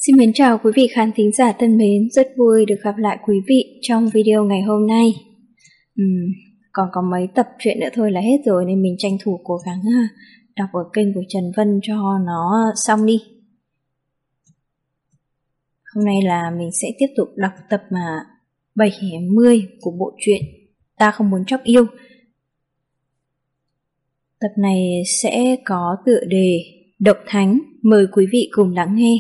Xin mến chào quý vị khán thính giả thân mến, rất vui được gặp lại quý vị trong video ngày hôm nay. Còn có mấy tập truyện nữa thôi là hết rồi nên mình tranh thủ cố gắng đọc ở kênh của Trần Vân cho nó xong đi. Hôm nay là mình sẽ tiếp tục đọc tập 70 của bộ truyện Ta Không Muốn Chóc Yêu. Tập này sẽ có tựa đề Độc Thánh, mời quý vị cùng lắng nghe.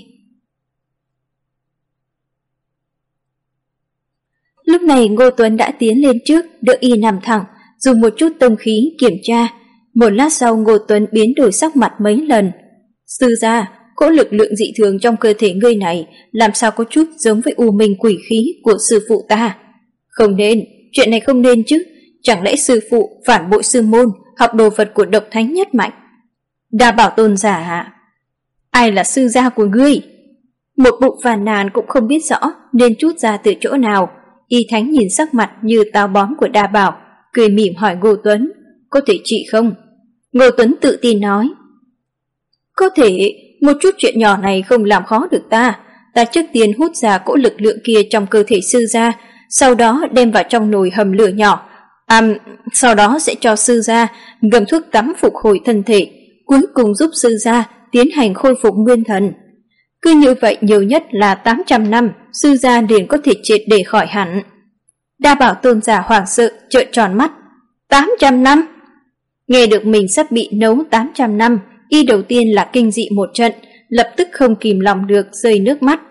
Lúc này Ngô Tuấn đã tiến lên trước, đỡ y nằm thẳng, dùng một chút tông khí kiểm tra. Một lát sau Ngô Tuấn biến đổi sắc mặt mấy lần. Sư gia, cỗ lực lượng dị thường trong cơ thể ngươi này làm sao có chút giống với u minh quỷ khí của sư phụ ta. Không nên, chuyện này không nên chứ. Chẳng lẽ sư phụ phản bội sư môn, học đồ vật của độc thánh nhất mạnh? Đa Bảo tôn giả à? Ai là sư gia của ngươi? Một bụng phàn nàn cũng không biết rõ nên trút ra từ chỗ nào. Y Thánh nhìn sắc mặt như táo bón của Đa Bảo, cười mỉm hỏi Ngô Tuấn, có thể trị không? Ngô Tuấn tự tin nói, có thể, một chút chuyện nhỏ này không làm khó được ta. Ta trước tiên hút ra cỗ lực lượng kia trong cơ thể sư gia, sau đó đem vào trong nồi hầm lửa nhỏ. Sau đó sẽ cho sư gia ngâm thuốc tắm phục hồi thân thể, cuối cùng giúp sư gia tiến hành khôi phục nguyên thần. Cứ như vậy nhiều nhất là 800 năm, sư gia liền có thể triệt để khỏi hẳn. Đa Bảo tôn giả hoảng sợ trợn tròn mắt. 800 năm? Nghe được mình sắp bị nấu 800 năm, y đầu tiên là kinh dị một trận, lập tức không kìm lòng được rơi nước mắt.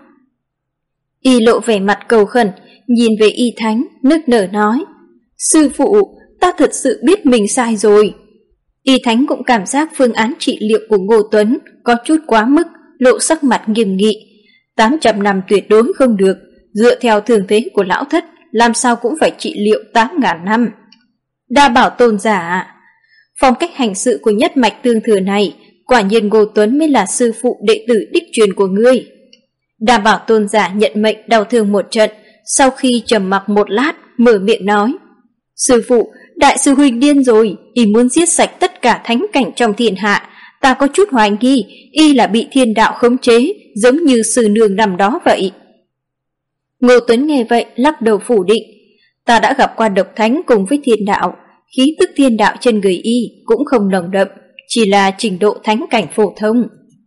Y lộ vẻ mặt cầu khẩn, nhìn về Y Thánh, nức nở nói, sư phụ, ta thật sự biết mình sai rồi. Y Thánh cũng cảm giác phương án trị liệu của Ngô Tuấn có chút quá mức, lộ sắc mặt nghiêm nghị. 800 năm tuyệt đối không được, dựa theo thường thế của lão thất, làm sao cũng phải trị liệu 8.000 năm. Đa Bảo tôn giả, phong cách hành sự của nhất mạch tương thừa này, quả nhiên Ngô Tuấn mới là sư phụ đệ tử đích truyền của ngươi. Đa Bảo tôn giả nhận mệnh đau thương một trận, sau khi trầm mặc một lát, mở miệng nói, sư phụ, đại sư huynh điên rồi, y muốn giết sạch tất cả thánh cảnh trong thiên hạ. Ta có chút hoài nghi, y là bị thiên đạo khống chế, giống như sư nương năm đó vậy. Ngô Tuấn nghe vậy lắc đầu phủ định. Ta đã gặp qua độc thánh cùng với thiên đạo, khí tức thiên đạo trên người y cũng không nồng đậm, chỉ là trình độ thánh cảnh phổ thông.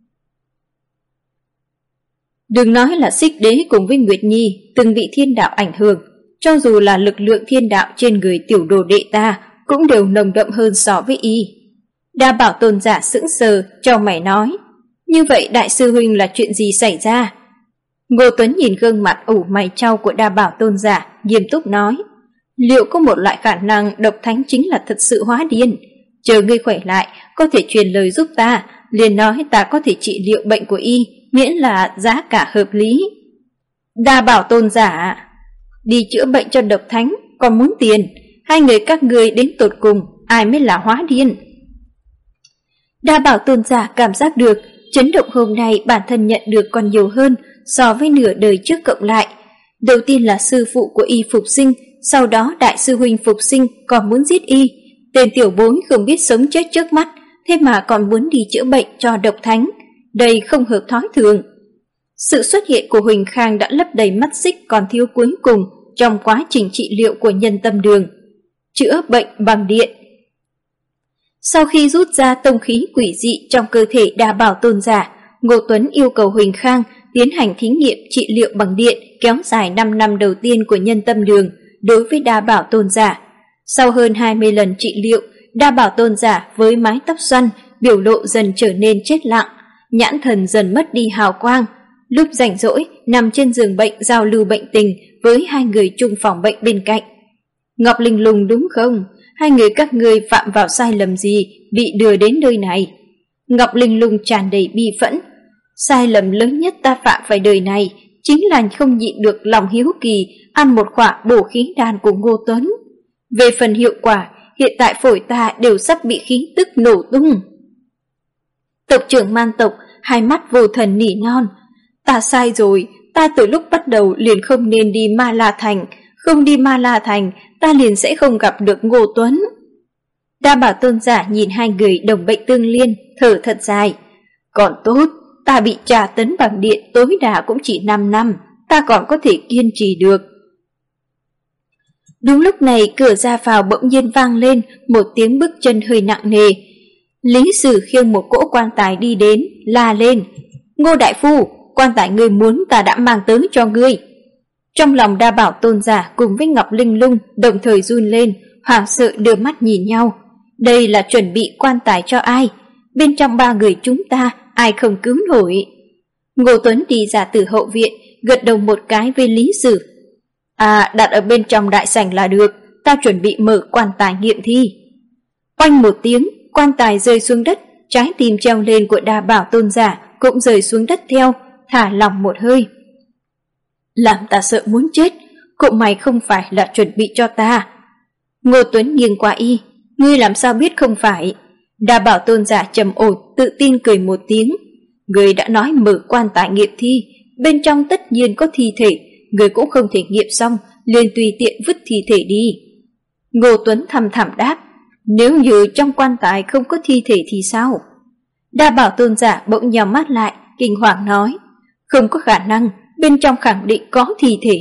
Đừng nói là Xích Đế cùng với Nguyệt Nhi từng bị thiên đạo ảnh hưởng, cho dù là lực lượng thiên đạo trên người tiểu đồ đệ ta cũng đều nồng đậm hơn so với y. Đa Bảo tôn giả sững sờ, cho mày nói, như vậy đại sư huynh là chuyện gì xảy ra? Ngô Tuấn nhìn gương mặt ủ mày chau của Đa Bảo tôn giả, nghiêm túc nói, liệu có một loại khả năng độc thánh chính là thật sự hóa điên? Chờ ngươi khỏe lại, có thể truyền lời giúp ta, liền nói ta có thể trị liệu bệnh của y, miễn là giá cả hợp lý. Đa Bảo tôn giả, đi chữa bệnh cho độc thánh, còn muốn tiền, hai người các ngươi đến tột cùng, ai mới là hóa điên? Đa Bảo tôn giả cảm giác được chấn động hôm nay bản thân nhận được còn nhiều hơn so với nửa đời trước cộng lại. Đầu tiên là sư phụ của y phục sinh, sau đó đại sư huynh phục sinh còn muốn giết y. Tên tiểu bối không biết sống chết trước mắt, thế mà còn muốn đi chữa bệnh cho độc thánh. Đây không hợp thói thường. Sự xuất hiện của Huỳnh Khang đã lấp đầy mắt xích còn thiếu cuối cùng trong quá trình trị liệu của Nhân Tâm Đường. Chữa bệnh bằng điện. Sau khi rút ra tông khí quỷ dị trong cơ thể Đa Bảo tôn giả, Ngô Tuấn yêu cầu Huỳnh Khang tiến hành thí nghiệm trị liệu bằng điện kéo dài 5 năm đầu tiên của Nhân Tâm Đường đối với Đa Bảo tôn giả. Sau hơn 20 lần trị liệu, Đa Bảo tôn giả với mái tóc xoăn, biểu lộ dần trở nên chết lặng, nhãn thần dần mất đi hào quang. Lúc rảnh rỗi, nằm trên giường bệnh giao lưu bệnh tình với hai người chung phòng bệnh bên cạnh. Ngọc Linh Lung đúng không? Hai người các ngươi phạm vào sai lầm gì bị đưa đến nơi này? Ngọc Linh Lung tràn đầy bi phẫn. Sai lầm lớn nhất ta phạm phải đời này chính là không nhịn được lòng hiếu kỳ ăn một quả bổ khí đan của Ngô Tuấn. Về phần hiệu quả, hiện tại phổi ta đều sắp bị khí tức nổ tung. Tộc trưởng Man tộc hai mắt vô thần nỉ non. Ta sai rồi, ta từ lúc bắt đầu liền không nên đi Ma La Thành. Không đi Ma La Thành, ta liền sẽ không gặp được Ngô Tuấn. Đa Bảo tôn giả nhìn hai người đồng bệnh tương liên, thở thật dài. Còn tốt, ta bị tra tấn bằng điện tối đa cũng chỉ 5 năm, ta còn có thể kiên trì được. Đúng lúc này cửa ra vào bỗng nhiên vang lên một tiếng bước chân hơi nặng nề. Lý Sử khiêng một cỗ quan tài đi đến, la lên: Ngô đại phu, quan tài ngươi muốn ta đã mang tới cho ngươi. Trong lòng Đa Bảo Tôn giả cùng với Ngọc Linh Lung đồng thời run lên, hoảng sợ đưa mắt nhìn nhau. Đây là chuẩn bị quan tài cho ai? Bên trong 3 người chúng ta, ai không cứu nổi? Ngô Tuấn đi ra từ hậu viện, gật đầu một cái với Lý Sử. Đặt ở bên trong đại sảnh là được, ta chuẩn bị mở quan tài nghiệm thi. Oanh một tiếng, quan tài rơi xuống đất, trái tim treo lên của Đa Bảo Tôn giả cũng rơi xuống đất theo, thả lỏng một hơi. Làm ta sợ muốn chết, cậu mày không phải là chuẩn bị cho ta. Ngô Tuấn nghiêng qua y, ngươi làm sao biết không phải? Đa Bảo Tôn giả trầm ổn, tự tin cười một tiếng. Ngươi đã nói mở quan tài nghiệm thi, bên trong tất nhiên có thi thể, ngươi cũng không thể nghiệm xong, liền tùy tiện vứt thi thể đi. Ngô Tuấn thầm thầm đáp, nếu như trong quan tài không có thi thể thì sao? Đa Bảo Tôn giả bỗng nhắm mắt lại, kinh hoàng nói, không có khả năng, bên trong khẳng định có thi thể.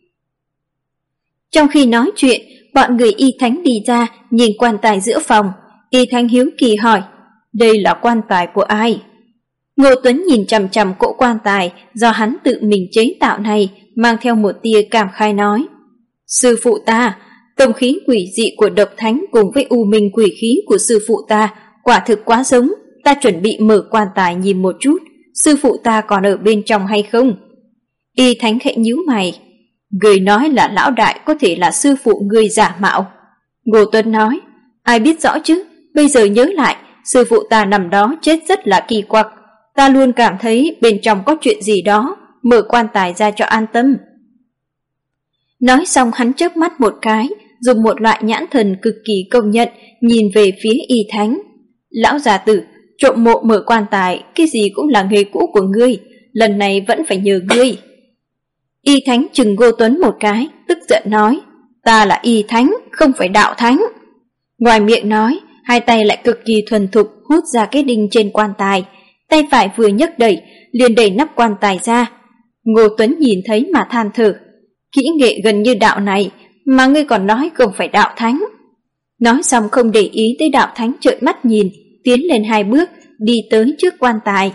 Trong khi nói chuyện, bọn người Y Thánh đi ra, nhìn quan tài giữa phòng. Y Thánh hiếu kỳ hỏi, đây là quan tài của ai? Ngô Tuấn nhìn chằm chằm cỗ quan tài do hắn tự mình chế tạo này, mang theo một tia cảm khai nói, sư phụ ta, tông khí quỷ dị của độc thánh cùng với u minh quỷ khí của sư phụ ta quả thực quá giống, ta chuẩn bị mở quan tài nhìn một chút, sư phụ ta còn ở bên trong hay không? Y Thánh khẽ nhíu mày, người nói là lão đại có thể là sư phụ người giả mạo. Ngô Tuấn nói, ai biết rõ chứ, bây giờ nhớ lại, sư phụ ta nằm đó chết rất là kỳ quặc, ta luôn cảm thấy bên trong có chuyện gì đó, mở quan tài ra cho an tâm. Nói xong hắn chớp mắt một cái, dùng một loại nhãn thần cực kỳ công nhận, nhìn về phía Y Thánh. Lão già tử, trộm mộ mở quan tài, cái gì cũng là nghề cũ của ngươi, lần này vẫn phải nhờ ngươi. Y Thánh chừng Ngô Tuấn một cái, tức giận nói, ta là Y Thánh, không phải đạo thánh. Ngoài miệng nói, hai tay lại cực kỳ thuần thục hút ra cái đinh trên quan tài, tay phải vừa nhấc đẩy, liền đẩy nắp quan tài ra. Ngô Tuấn nhìn thấy mà than thở, kỹ nghệ gần như đạo này mà ngươi còn nói không phải đạo thánh. Nói xong không để ý tới đạo thánh trợn mắt nhìn, tiến lên 2 bước, đi tới trước quan tài.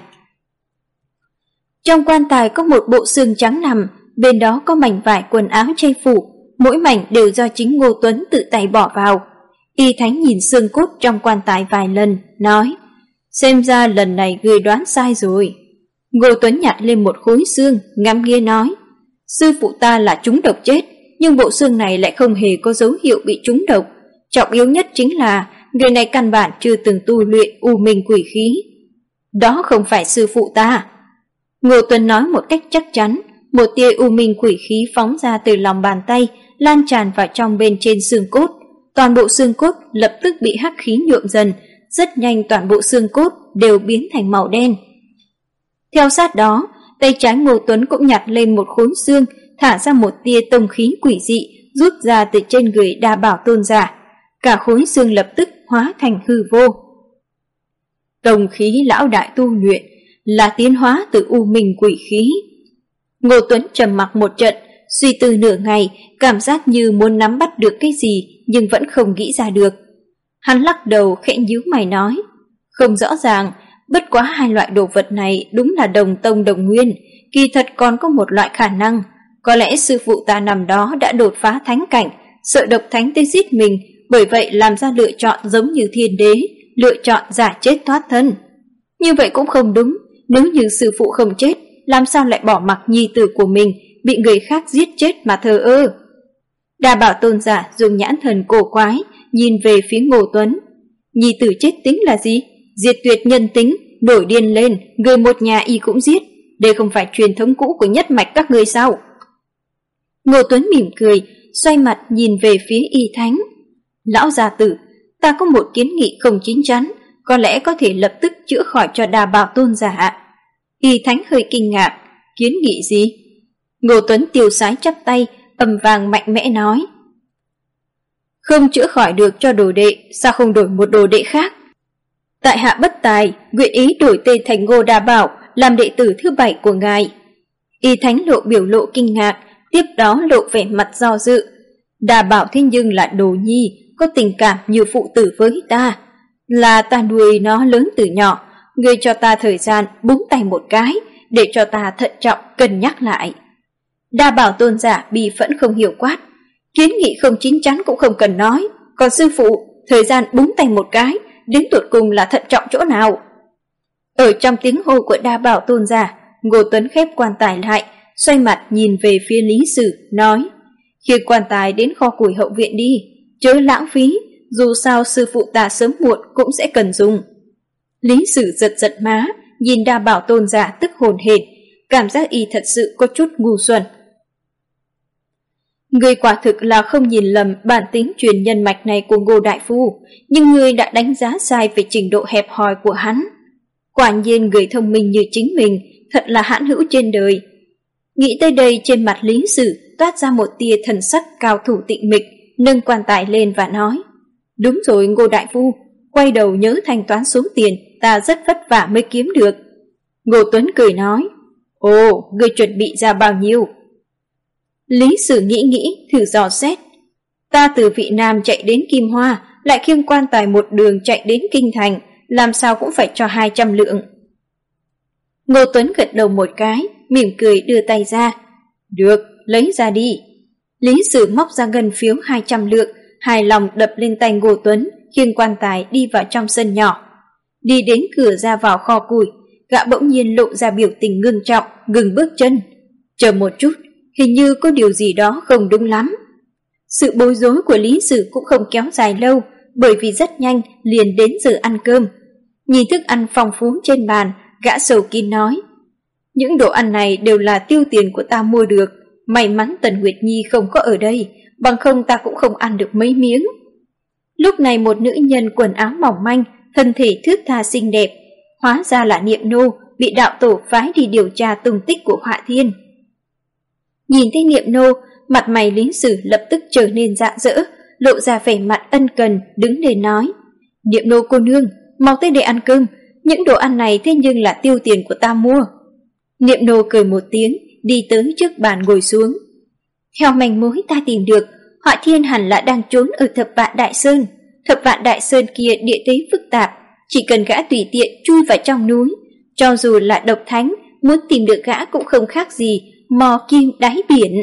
Trong quan tài có một bộ xương trắng nằm, bên đó có mảnh vải quần áo che phủ, mỗi mảnh đều do chính Ngô Tuấn tự tay bỏ vào. Y Thánh nhìn xương cốt trong quan tài vài lần, nói, xem ra lần này ngươi đoán sai rồi. Ngô Tuấn nhặt lên một khối xương, ngắm nghía nói, sư phụ ta là trúng độc chết, nhưng bộ xương này lại không hề có dấu hiệu bị trúng độc. Trọng yếu nhất chính là người này căn bản chưa từng tu luyện u minh quỷ khí. Đó không phải sư phụ ta. Ngô Tuấn nói một cách chắc chắn, một tia u minh quỷ khí phóng ra từ lòng bàn tay, lan tràn vào trong bên trên xương cốt. Toàn bộ xương cốt lập tức bị hắc khí nhuộm dần, rất nhanh toàn bộ xương cốt đều biến thành màu đen. Theo sát đó, tay trái Ngô Tuấn cũng nhặt lên một khối xương, thả ra một tia tông khí quỷ dị rút ra từ trên người Đa Bảo Tôn giả. Cả khối xương lập tức hóa thành hư vô. Tông khí lão đại tu luyện là tiến hóa từ u minh quỷ khí. Ngô Tuấn trầm mặc một trận, suy tư nửa ngày, cảm giác như muốn nắm bắt được cái gì nhưng vẫn không nghĩ ra được. Hắn lắc đầu khẽ nhíu mày nói, không rõ ràng, bất quá 2 loại đồ vật này đúng là đồng tông đồng nguyên, kỳ thật còn có một loại khả năng, có lẽ sư phụ ta nằm đó đã đột phá thánh cảnh, sợ độc thánh tới giết mình, bởi vậy làm ra lựa chọn giống như thiên đế, lựa chọn giả chết thoát thân. Như vậy cũng không đúng, nếu như sư phụ không chết, làm sao lại bỏ mặc nhi tử của mình bị người khác giết chết mà thờ ơ. Đa Bảo Tôn giả dùng nhãn thần cổ quái nhìn về phía Ngô Tuấn. Nhi tử chết tính là gì? Diệt tuyệt nhân tính, nổi điên lên, người một nhà y cũng giết. Đây không phải truyền thống cũ của nhất mạch các ngươi sao? Ngô Tuấn mỉm cười, xoay mặt nhìn về phía Y Thánh. Lão gia tử, ta có một kiến nghị không chín chắn, có lẽ có thể lập tức chữa khỏi cho Đa Bảo Tôn giả. Y Thánh hơi kinh ngạc, kiến nghị gì? Ngô Tuấn tiêu sái chắp tay, ầm vang mạnh mẽ nói, không chữa khỏi được cho đồ đệ, sao không đổi một đồ đệ khác? Tại hạ bất tài, nguyện ý đổi tên thành Ngô Đa Bảo, làm đệ tử thứ 7 của ngài. Y Thánh lộ biểu lộ kinh ngạc, tiếp đó lộ vẻ mặt do dự. Đa Bảo thế nhưng là đồ nhi, có tình cảm như phụ tử với ta. Là ta nuôi nó lớn từ nhỏ, ngươi cho ta thời gian búng tay một cái, để cho ta thận trọng cân nhắc lại. Đa Bảo tôn giả bi phẫn không hiểu quát. Kiến nghị không chín chắn cũng không cần nói, còn sư phụ, thời gian búng tay một cái, đến tột cùng là thận trọng chỗ nào? Ở trong tiếng hô của Đa Bảo tôn giả, Ngô Tuấn khép quan tài lại, xoay mặt nhìn về phía Lý Sử, nói: Khi quan tài đến kho củi hậu viện đi, chớ lãng phí, dù sao sư phụ ta sớm muộn cũng sẽ cần dùng. Lý Sử giật giật má, nhìn Đa Bảo tôn giả tức hồn hển, cảm giác y thật sự có chút ngu xuẩn. Ngươi quả thực là không nhìn lầm bản tính truyền nhân mạch này của Ngô đại phu, nhưng ngươi đã đánh giá sai về trình độ hẹp hòi của hắn. Quả nhiên người thông minh như chính mình thật là hãn hữu trên đời. Nghĩ tới đây, trên mặt Lý Sử toát ra một tia thần sắc cao thủ tịnh mịch, nâng quan tài lên và nói: Đúng rồi Ngô đại phu, quay đầu nhớ thanh toán số tiền ta rất vất vả mới kiếm được. Ngô Tuấn cười nói: Ồ, ngươi chuẩn bị ra bao nhiêu? Lý Sử nghĩ, thử dò xét. Ta từ Vị Nam chạy đến Kim Hoa, lại khiêng quan tài một đường chạy đến Kinh Thành, làm sao cũng phải cho 200 lượng. Ngô Tuấn gật đầu một cái, mỉm cười đưa tay ra. Được, lấy ra đi. Lý Sử móc ra ngân phiếu 200 lượng, hài lòng đập lên tay Ngô Tuấn, khiêng quan tài đi vào trong sân nhỏ. Đi đến cửa ra vào kho củi, gã bỗng nhiên lộ ra biểu tình ngưng trọng, ngừng bước chân. Chờ một chút, hình như có điều gì đó không đúng lắm. Sự bối rối của Lý Sử cũng không kéo dài lâu, bởi vì rất nhanh liền đến giờ ăn cơm. Nhìn thức ăn phong phú trên bàn, gã sầu kín nói: Những đồ ăn này đều là tiêu tiền của ta mua được, may mắn Tần Nguyệt Nhi không có ở đây, bằng không ta cũng không ăn được mấy miếng. Lúc này một nữ nhân quần áo mỏng manh, thân thể thướt tha xinh đẹp, hóa ra là Niệm Nô, bị đạo tổ phái đi điều tra tung tích của Họa Thiên. Nhìn thấy Niệm Nô, mặt mày Lý Sử lập tức trở nên rạng rỡ, lộ ra vẻ mặt ân cần, đứng lên nói: Niệm Nô cô nương, mau tới đây ăn cơm, những đồ ăn này thế nhưng là tiêu tiền của ta mua. Niệm Nô cười một tiếng, đi tới trước bàn ngồi xuống. Theo manh mối ta tìm được, Họa Thiên hẳn là đang trốn ở Thập Vạn Đại Sơn. Thập Vạn Đại Sơn kia địa thế phức tạp, chỉ cần gã tùy tiện chui vào trong núi, cho dù là độc thánh, muốn tìm được gã cũng không khác gì mò kim đáy biển.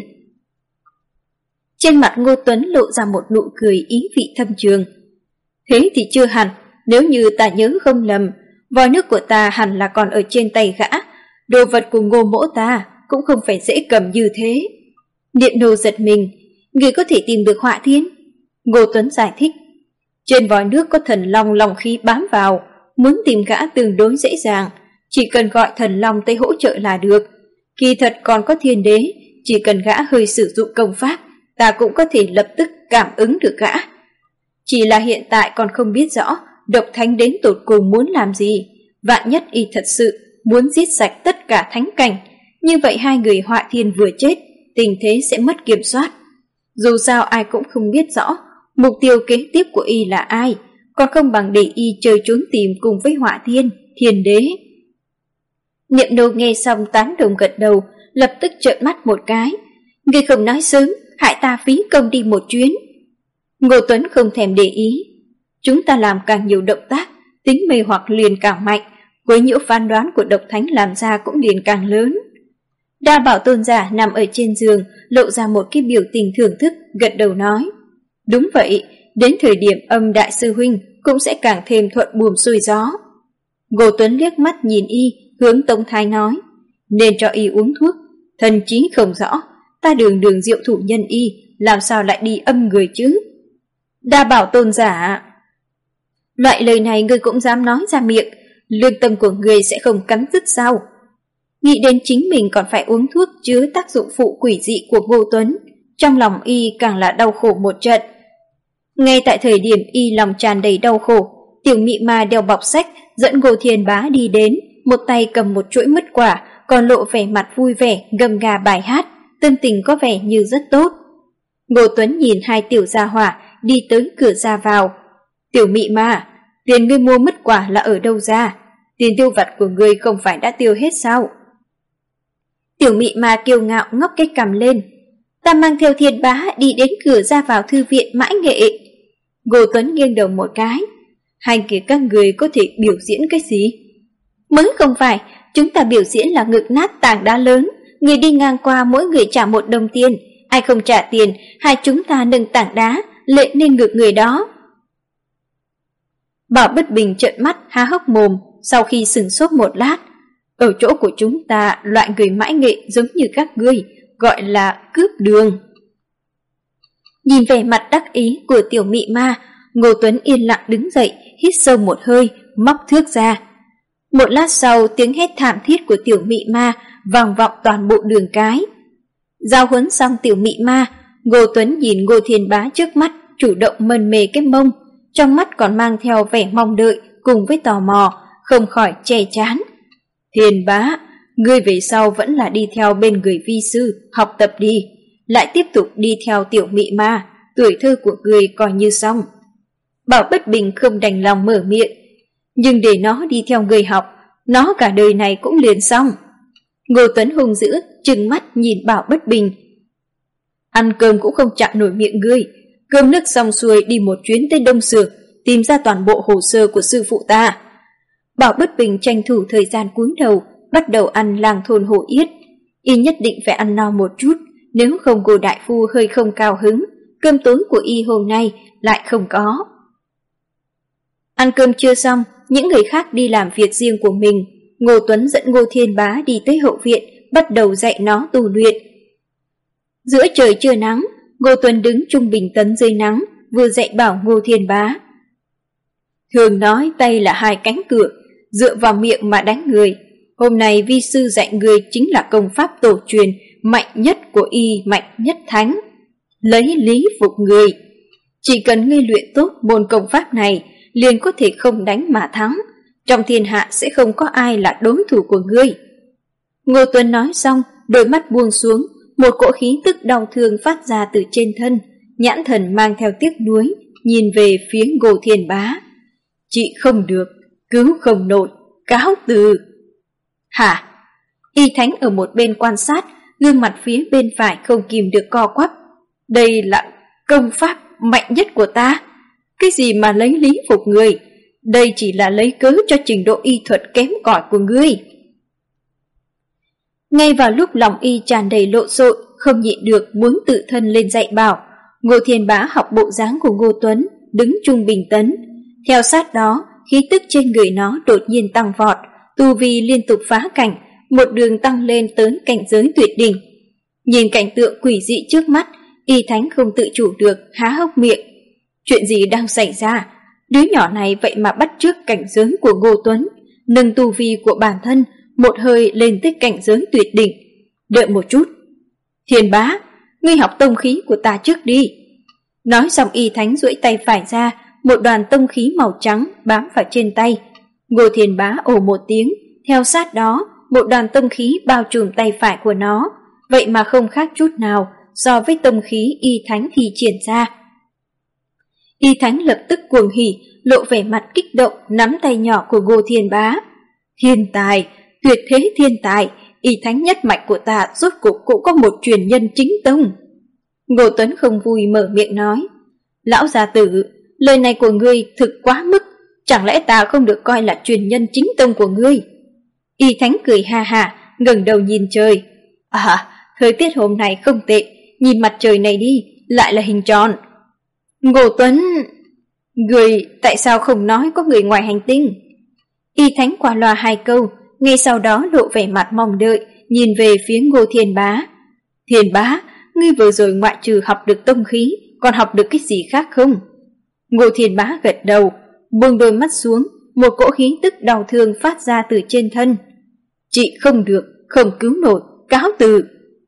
Trên mặt Ngô Tuấn lộ ra một nụ cười ý vị thâm trường. Thế thì chưa hẳn, nếu như ta nhớ không lầm, vòi nước của ta hẳn là còn ở trên tay gã, đồ vật của Ngô mỗ ta cũng không phải dễ cầm như thế. Niệm Nô giật mình: Người có thể tìm được Họa Thiên? Ngô Tuấn giải thích: Trên vòi nước có thần long long khí bám vào, muốn tìm gã tương đối dễ dàng, chỉ cần gọi thần long tới hỗ trợ là được. Kỳ thật còn có thiên đế, chỉ cần gã hơi sử dụng công pháp, ta cũng có thể lập tức cảm ứng được gã. Chỉ là hiện tại còn không biết rõ độc thánh đến tột cùng muốn làm gì. Vạn nhất y thật sự muốn giết sạch tất cả thánh cảnh, như vậy hai người Họa Thiên vừa chết, tình thế sẽ mất kiểm soát. Dù sao ai cũng không biết rõ mục tiêu kế tiếp của y là ai, còn không bằng để y chơi trốn tìm cùng với Họa Thiên, thiên đế. Niệm Nô nghe xong tán đồng gật đầu, lập tức trợn mắt một cái: Ngươi không nói sớm, hại ta phí công đi một chuyến. Ngô Tuấn không thèm để ý: Chúng ta làm càng nhiều động tác, tính mê hoặc liền càng mạnh, quấy nhiễu phán đoán của độc thánh làm ra cũng liền càng lớn. Đa Bảo tôn giả nằm ở trên giường, lộ ra một cái biểu tình thưởng thức, gật đầu nói: Đúng vậy, đến thời điểm Âm đại sư huynh cũng sẽ càng thêm thuận buồm xuôi gió. Ngô Tuấn liếc mắt nhìn y, hướng Tống Thái nói: Nên cho y uống thuốc, thần trí không rõ, ta đường đường diệu thủ nhân y, làm sao lại đi âm người chứ? Đa Bảo tôn giả: Loại lời này ngươi cũng dám nói ra miệng, lương tâm của ngươi sẽ không cắn rứt sao? Nghĩ đến chính mình còn phải uống thuốc chứa tác dụng phụ quỷ dị của Ngô Tuấn, trong lòng y càng là đau khổ một trận. Ngay tại thời điểm y lòng tràn đầy đau khổ, Tiểu Mị Ma đeo bọc sách dẫn Ngô Thiên Bá đi đến, một tay cầm một chuỗi mứt quả, còn lộ vẻ mặt vui vẻ ngâm nga bài hát, tâm tình có vẻ như rất tốt. Ngô Tuấn nhìn hai tiểu gia hỏa đi tới cửa ra vào: Tiểu Mị Ma, tiền ngươi mua mứt quả là ở đâu ra? Tiền tiêu vặt của ngươi không phải đã tiêu hết sao? Tiểu Mị Ma kiêu ngạo ngóc cái cằm lên. Ta mang theo Thiên Bá đi đến cửa ra vào thư viện Mãi Nghệ. Ngô Tuấn nghiêng đầu một cái. Hai kia các người có thể biểu diễn cái gì? Mới không phải, chúng ta biểu diễn là ngực nát tảng đá lớn. Người đi ngang qua mỗi người trả 1 đồng tiền. Ai không trả tiền, hai chúng ta nâng tảng đá lệ lên ngực người đó. Bảo Bất Bình trợn mắt há hốc mồm sau khi sửng sốt một lát. Ở chỗ của chúng ta, loại người Mãi Nghệ giống như các ngươi, gọi là cướp đường. Nhìn vẻ mặt đắc ý của Tiểu Mị Ma, Ngô Tuấn yên lặng đứng dậy, hít sâu một hơi, móc thước ra. Một lát sau, tiếng hét thảm thiết của Tiểu Mị Ma vang vọng toàn bộ đường cái. Giao huấn xong Tiểu Mị Ma, Ngô Tuấn nhìn Ngô Thiên Bá trước mắt, chủ động mân mê cái mông, trong mắt còn mang theo vẻ mong đợi cùng với tò mò, không khỏi che chán. Thiên Bá, ngươi về sau vẫn là đi theo bên người vi sư, học tập đi, lại tiếp tục đi theo Tiểu Mị Ma, tuổi thơ của ngươi coi như xong. Bảo Bất Bình không đành lòng mở miệng, nhưng để nó đi theo người học, nó cả đời này cũng liền xong. Ngô Tuấn hung dữ, trừng mắt nhìn Bảo Bất Bình. Ăn cơm cũng không chạm nổi miệng ngươi, cơm nước xong xuôi đi một chuyến tới Đông Sược, tìm ra toàn bộ hồ sơ của sư phụ ta. Bảo Bất Bình tranh thủ thời gian cúi đầu, bắt đầu ăn lang thôn hổ yết. Y nhất định phải ăn no một chút, nếu không Ngô đại phu hơi không cao hứng, cơm tối của y hôm nay lại không có. Ăn cơm chưa xong, những người khác đi làm việc riêng của mình. Ngô Tuấn dẫn Ngô Thiên Bá đi tới hậu viện, bắt đầu dạy nó tu luyện. Giữa trời trưa nắng, Ngô Tuấn đứng trung bình tấn dưới nắng, vừa dạy bảo Ngô Thiên Bá. Thường nói tay là 2 cánh cửa, dựa vào miệng mà đánh người. Hôm nay vi sư dạy người chính là công pháp tổ truyền mạnh nhất của y Mạnh Nhất Thánh. Lấy lý phục người. Chỉ cần ngươi luyện tốt môn công pháp này, liền có thể không đánh mà thắng. Trong thiên hạ sẽ không có ai là đối thủ của ngươi. Ngô Tuấn nói xong, đôi mắt buông xuống, một cỗ khí tức đau thương phát ra từ trên thân, nhãn thần mang theo tiếc nuối, nhìn về phía Ngô Thiên Bá. Chị không được, cứu không nổi, cáo từ. Hả? Y Thánh ở một bên quan sát, gương mặt phía bên phải không kìm được co quắp. Đây là công pháp mạnh nhất của ta. Cái gì mà lấy lý phục người? Đây chỉ là lấy cớ cho trình độ y thuật kém cỏi của ngươi. Ngay vào lúc lòng y tràn đầy lộn xộn, không nhịn được muốn tự thân lên dạy bảo, Ngô Thiên Bá học bộ dáng của Ngô Tuấn, đứng trung bình tấn. Theo sát đó, khí tức trên người nó đột nhiên tăng vọt, tu vi liên tục phá cảnh, một đường tăng lên tới cảnh giới tuyệt đỉnh. Nhìn cảnh tượng quỷ dị trước mắt, Y Thánh không tự chủ được há hốc miệng. Chuyện gì đang xảy ra? Đứa nhỏ này vậy mà bắt chước cảnh giới của Ngô Tuấn, nâng tu vi của bản thân một hơi lên tới cảnh giới tuyệt đỉnh. Đợi một chút. Thiên Bá, ngươi học tông khí của ta trước đi. Nói xong Y Thánh duỗi tay phải ra, một đoàn tông khí màu trắng bám vào trên tay. Ngô Thiên Bá ồ một tiếng, theo sát đó, một đoàn tông khí bao trùm tay phải của nó, vậy mà không khác chút nào so với tông khí Y Thánh thi triển ra. Y Thánh lập tức cuồng hỉ, lộ vẻ mặt kích động, nắm tay nhỏ của Ngô Thiên Bá. Thiên tài, tuyệt thế thiên tài, Y Thánh nhất mạch của ta rốt cuộc cũng có một truyền nhân chính tông. Ngô Tuấn không vui mở miệng nói. Lão gia tử, lời này của ngươi thực quá mức, chẳng lẽ ta không được coi là truyền nhân chính tông của ngươi? Y Thánh cười ha ha, ngẩng đầu nhìn trời. À, thời tiết hôm nay không tệ, nhìn mặt trời này đi, lại là hình tròn. Ngô Tuấn, người tại sao không nói có người ngoài hành tinh? Y Thánh qua loa 2 câu, ngay sau đó lộ vẻ mặt mong đợi, nhìn về phía Ngô Thiên Bá. Thiên Bá, ngươi vừa rồi ngoại trừ học được tông khí, còn học được cái gì khác không? Ngô Thiên Bá gật đầu, buông đôi mắt xuống, một cỗ khí tức đau thương phát ra từ trên thân. Chị không được, không cứu nổi, cáo từ.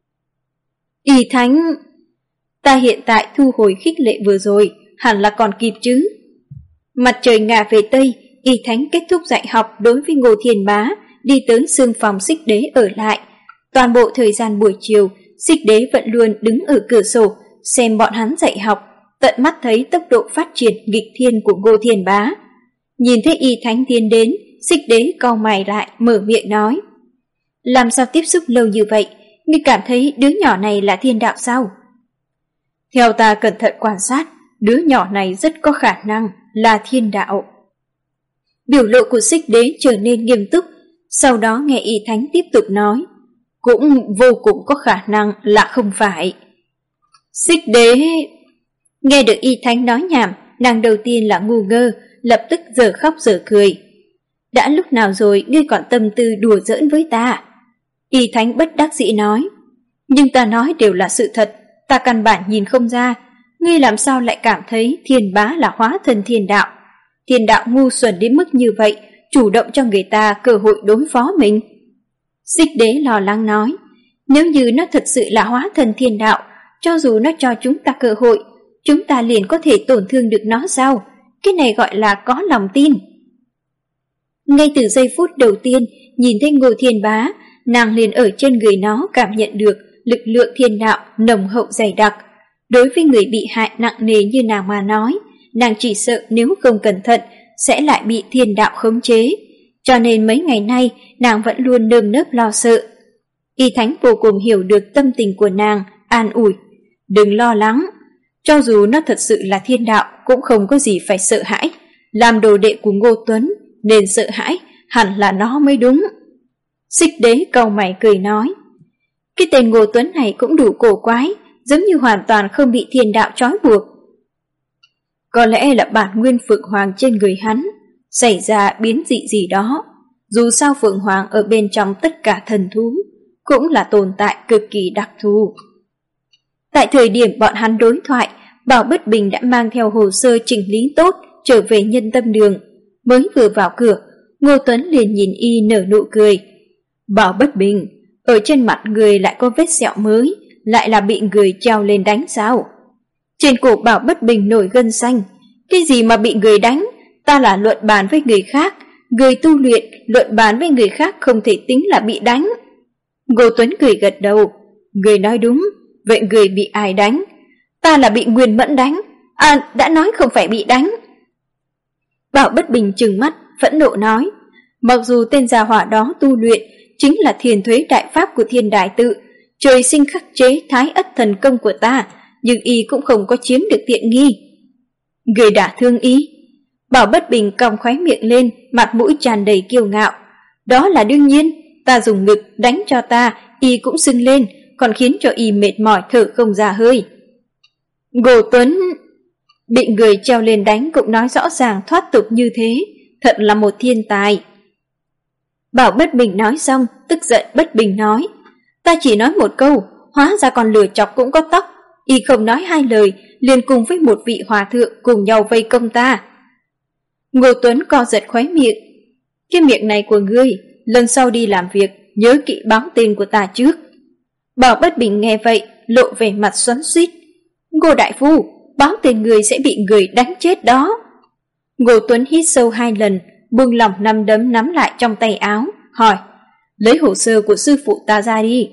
Y Thánh, ta hiện tại thu hồi khích lệ vừa rồi, hẳn là còn kịp chứ. Mặt trời ngả về Tây, Y Thánh kết thúc dạy học đối với Ngô Thiên Bá, đi tới xương phòng Xích Đế ở lại. Toàn bộ thời gian buổi chiều, Xích Đế vẫn luôn đứng ở cửa sổ, xem bọn hắn dạy học, tận mắt thấy tốc độ phát triển nghịch thiên của Ngô Thiên Bá. Nhìn thấy Y Thánh tiến đến, Xích Đế cau mày lại mở miệng nói: làm sao tiếp xúc lâu như vậy, ngươi cảm thấy đứa nhỏ này là thiên đạo sao? Theo ta cẩn thận quan sát, đứa nhỏ này rất có khả năng là thiên đạo. Biểu lộ của Xích Đế trở nên nghiêm túc, sau đó nghe Y Thánh tiếp tục nói: cũng vô cùng có khả năng là không phải. Xích Đế... Nghe được Y Thánh nói nhảm, nàng đầu tiên là ngu ngơ, lập tức giờ khóc giờ cười. Đã lúc nào rồi ngươi còn tâm tư đùa giỡn với ta? Y Thánh bất đắc dĩ nói: nhưng ta nói đều là sự thật, ta căn bản nhìn không ra, ngươi làm sao lại cảm thấy Thiên Bá là hóa thân thiên đạo? Thiên đạo ngu xuẩn đến mức như vậy, chủ động cho người ta cơ hội đối phó mình. Xích Đế lo lắng nói: nếu như nó thật sự là hóa thân thiên đạo, cho dù nó cho chúng ta cơ hội, chúng ta liền có thể tổn thương được nó sao? Cái này gọi là có lòng tin. Ngay từ giây phút đầu tiên nhìn thấy Ngô Thiên Bá, nàng liền ở trên người nó cảm nhận được lực lượng thiên đạo nồng hậu dày đặc. Đối với người bị hại nặng nề như nàng mà nói, nàng chỉ sợ nếu không cẩn thận sẽ lại bị thiên đạo khống chế. Cho nên mấy ngày nay nàng vẫn luôn nơm nớp lo sợ. Y Thánh vô cùng hiểu được tâm tình của nàng, an ủi: đừng lo lắng, cho dù nó thật sự là thiên đạo cũng không có gì phải sợ hãi. Làm đồ đệ của Ngô Tuấn nên sợ hãi hẳn là nó mới đúng. Xích Đế cau mày cười nói: cái tên Ngô Tuấn này cũng đủ cổ quái, giống như hoàn toàn không bị thiên đạo trói buộc. Có lẽ là bản nguyên Phượng Hoàng trên người hắn xảy ra biến dị gì đó. Dù sao Phượng Hoàng ở bên trong tất cả thần thú cũng là tồn tại cực kỳ đặc thù. Tại thời điểm bọn hắn đối thoại, Bảo Bất Bình đã mang theo hồ sơ chỉnh lý tốt trở về Nhân Tâm Đường. Mới vừa vào cửa, Ngô Tuấn liền nhìn y nở nụ cười: Bảo Bất Bình, ở trên mặt người lại có vết sẹo mới, lại là bị người treo lên đánh sao? Trên cổ Bảo Bất Bình nổi gân xanh: cái gì mà bị người đánh? Ta là luận bàn với người khác, người tu luyện luận bàn với người khác không thể tính là bị đánh. Ngô Tuấn cười gật đầu: người nói đúng, vậy người bị ai đánh? Ta là bị Nguyên Mẫn đánh. Đã nói không phải bị đánh. Bảo Bất Bình trừng mắt, phẫn nộ nói: mặc dù tên gia hỏa đó tu luyện chính là Thiền Thuế Đại Pháp của Thiên Đại Tự, trời sinh khắc chế Thái Ất thần công của ta, nhưng y cũng không có chiếm được tiện nghi. Người đã thương y. Bảo Bất Bình cong khóe miệng lên, mặt mũi tràn đầy kiêu ngạo: đó là đương nhiên, ta dùng ngực đánh cho ta, y cũng sưng lên, còn khiến cho y mệt mỏi thở không ra hơi. Ngô Tuấn bị người treo lên đánh cũng nói rõ ràng thoát tục như thế, thật là một thiên tài. Bảo Bất Bình nói xong, tức giận bất bình nói: ta chỉ nói một câu, hóa ra còn lừa chọc cũng có tóc. Y không nói hai lời, liền cùng với một vị hòa thượng cùng nhau vây công ta. Ngô Tuấn co giật khóe miệng: cái miệng này của ngươi, lần sau đi làm việc nhớ kỹ báo tên của ta trước. Bảo Bất Bình nghe vậy, lộ vẻ mặt xoắn xuýt: Ngô đại phu, báo tên người sẽ bị người đánh chết đó. Ngô Tuấn hít sâu 2 lần, buông lỏng nắm đấm nắm lại trong tay áo, hỏi: lấy hồ sơ của sư phụ ta ra đi.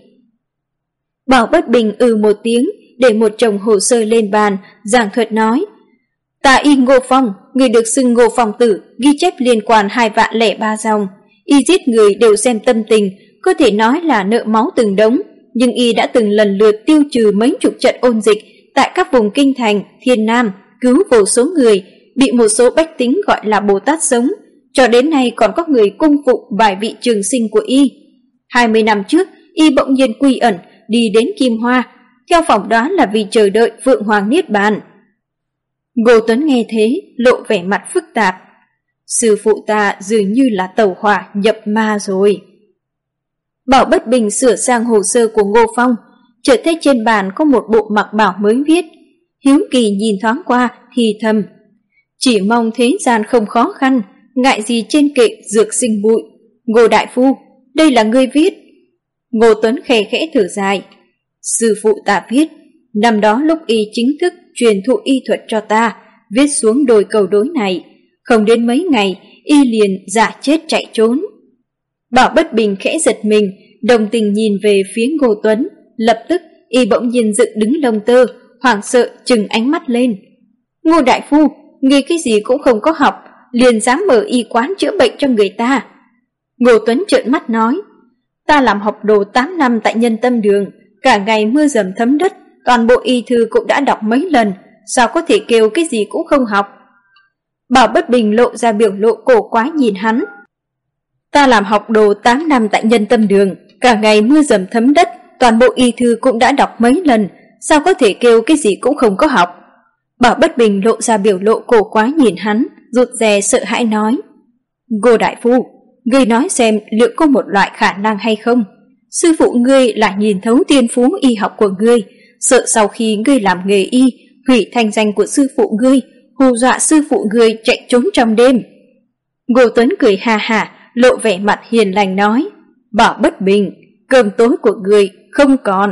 Bảo Bất Bình một tiếng, để một chồng hồ sơ lên bàn, giảng thuật nói: ta y Ngô Phong, người được xưng Ngô Phong tử, ghi chép liên quan 2.003 dòng. Y giết người đều xem tâm tình, có thể nói là nợ máu từng đống, nhưng y đã từng lần lượt tiêu trừ mấy chục trận ôn dịch tại các vùng kinh thành, Thiên Nam, cứu vô số người, bị một số bách tính gọi là Bồ Tát sống, cho đến nay còn có người cung phụng vài vị trường sinh của y. 20 năm trước, y bỗng nhiên quy ẩn, đi đến Kim Hoa, theo phỏng đoán là vì chờ đợi Phượng Hoàng Niết Bàn. Ngô Tuấn nghe thế, lộ vẻ mặt phức tạp: sư phụ ta dường như là tẩu hỏa nhập ma rồi. Bảo Bất Bình sửa sang hồ sơ của Ngô Phong, chợt thấy trên bàn có một bộ mặc bảo mới viết, hiếu kỳ nhìn thoáng qua thì thầm: chỉ mong thế gian không khó khăn, ngại gì trên kệ dược sinh bụi. Ngô đại phu, đây là ngươi viết. Ngô Tuấn khẽ khẽ thở dài: sư phụ ta viết, năm đó lúc y chính thức truyền thụ y thuật cho ta, viết xuống đôi câu đối này, không đến mấy ngày y liền giả chết chạy trốn. Bảo Bất Bình khẽ giật mình, đồng tình nhìn về phía Ngô Tuấn, lập tức y bỗng nhiên dựng đứng lông tơ, hoảng sợ trừng ánh mắt lên: Ngô đại phu, ngươi cái gì cũng không có học, liền dám mở y quán chữa bệnh cho người ta. Ngô Tuấn trợn mắt nói, ta làm học đồ 8 năm tại Nhân Tâm Đường, cả ngày mưa dầm thấm đất, toàn bộ y thư cũng đã đọc mấy lần, sao có thể kêu cái gì cũng không học. Bảo Bất Bình lộ ra biểu lộ cổ quái nhìn hắn. Ta làm học đồ 8 năm tại Nhân Tâm Đường, cả ngày mưa dầm thấm đất, toàn bộ y thư cũng đã đọc mấy lần, sao có thể kêu cái gì cũng không có học. Bảo Bất Bình lộ ra biểu lộ cổ quái nhìn hắn, rụt rè sợ hãi nói, Ngô đại phu, ngươi nói xem liệu có một loại khả năng hay không? Sư phụ ngươi lại nhìn thấu tiên phú y học của ngươi, sợ sau khi ngươi làm nghề y, hủy thanh danh của sư phụ ngươi, hù dọa sư phụ ngươi chạy trốn trong đêm. Ngô Tuấn cười ha hả, lộ vẻ mặt hiền lành nói, Bảo Bất Bình, cơm tối của ngươi không còn.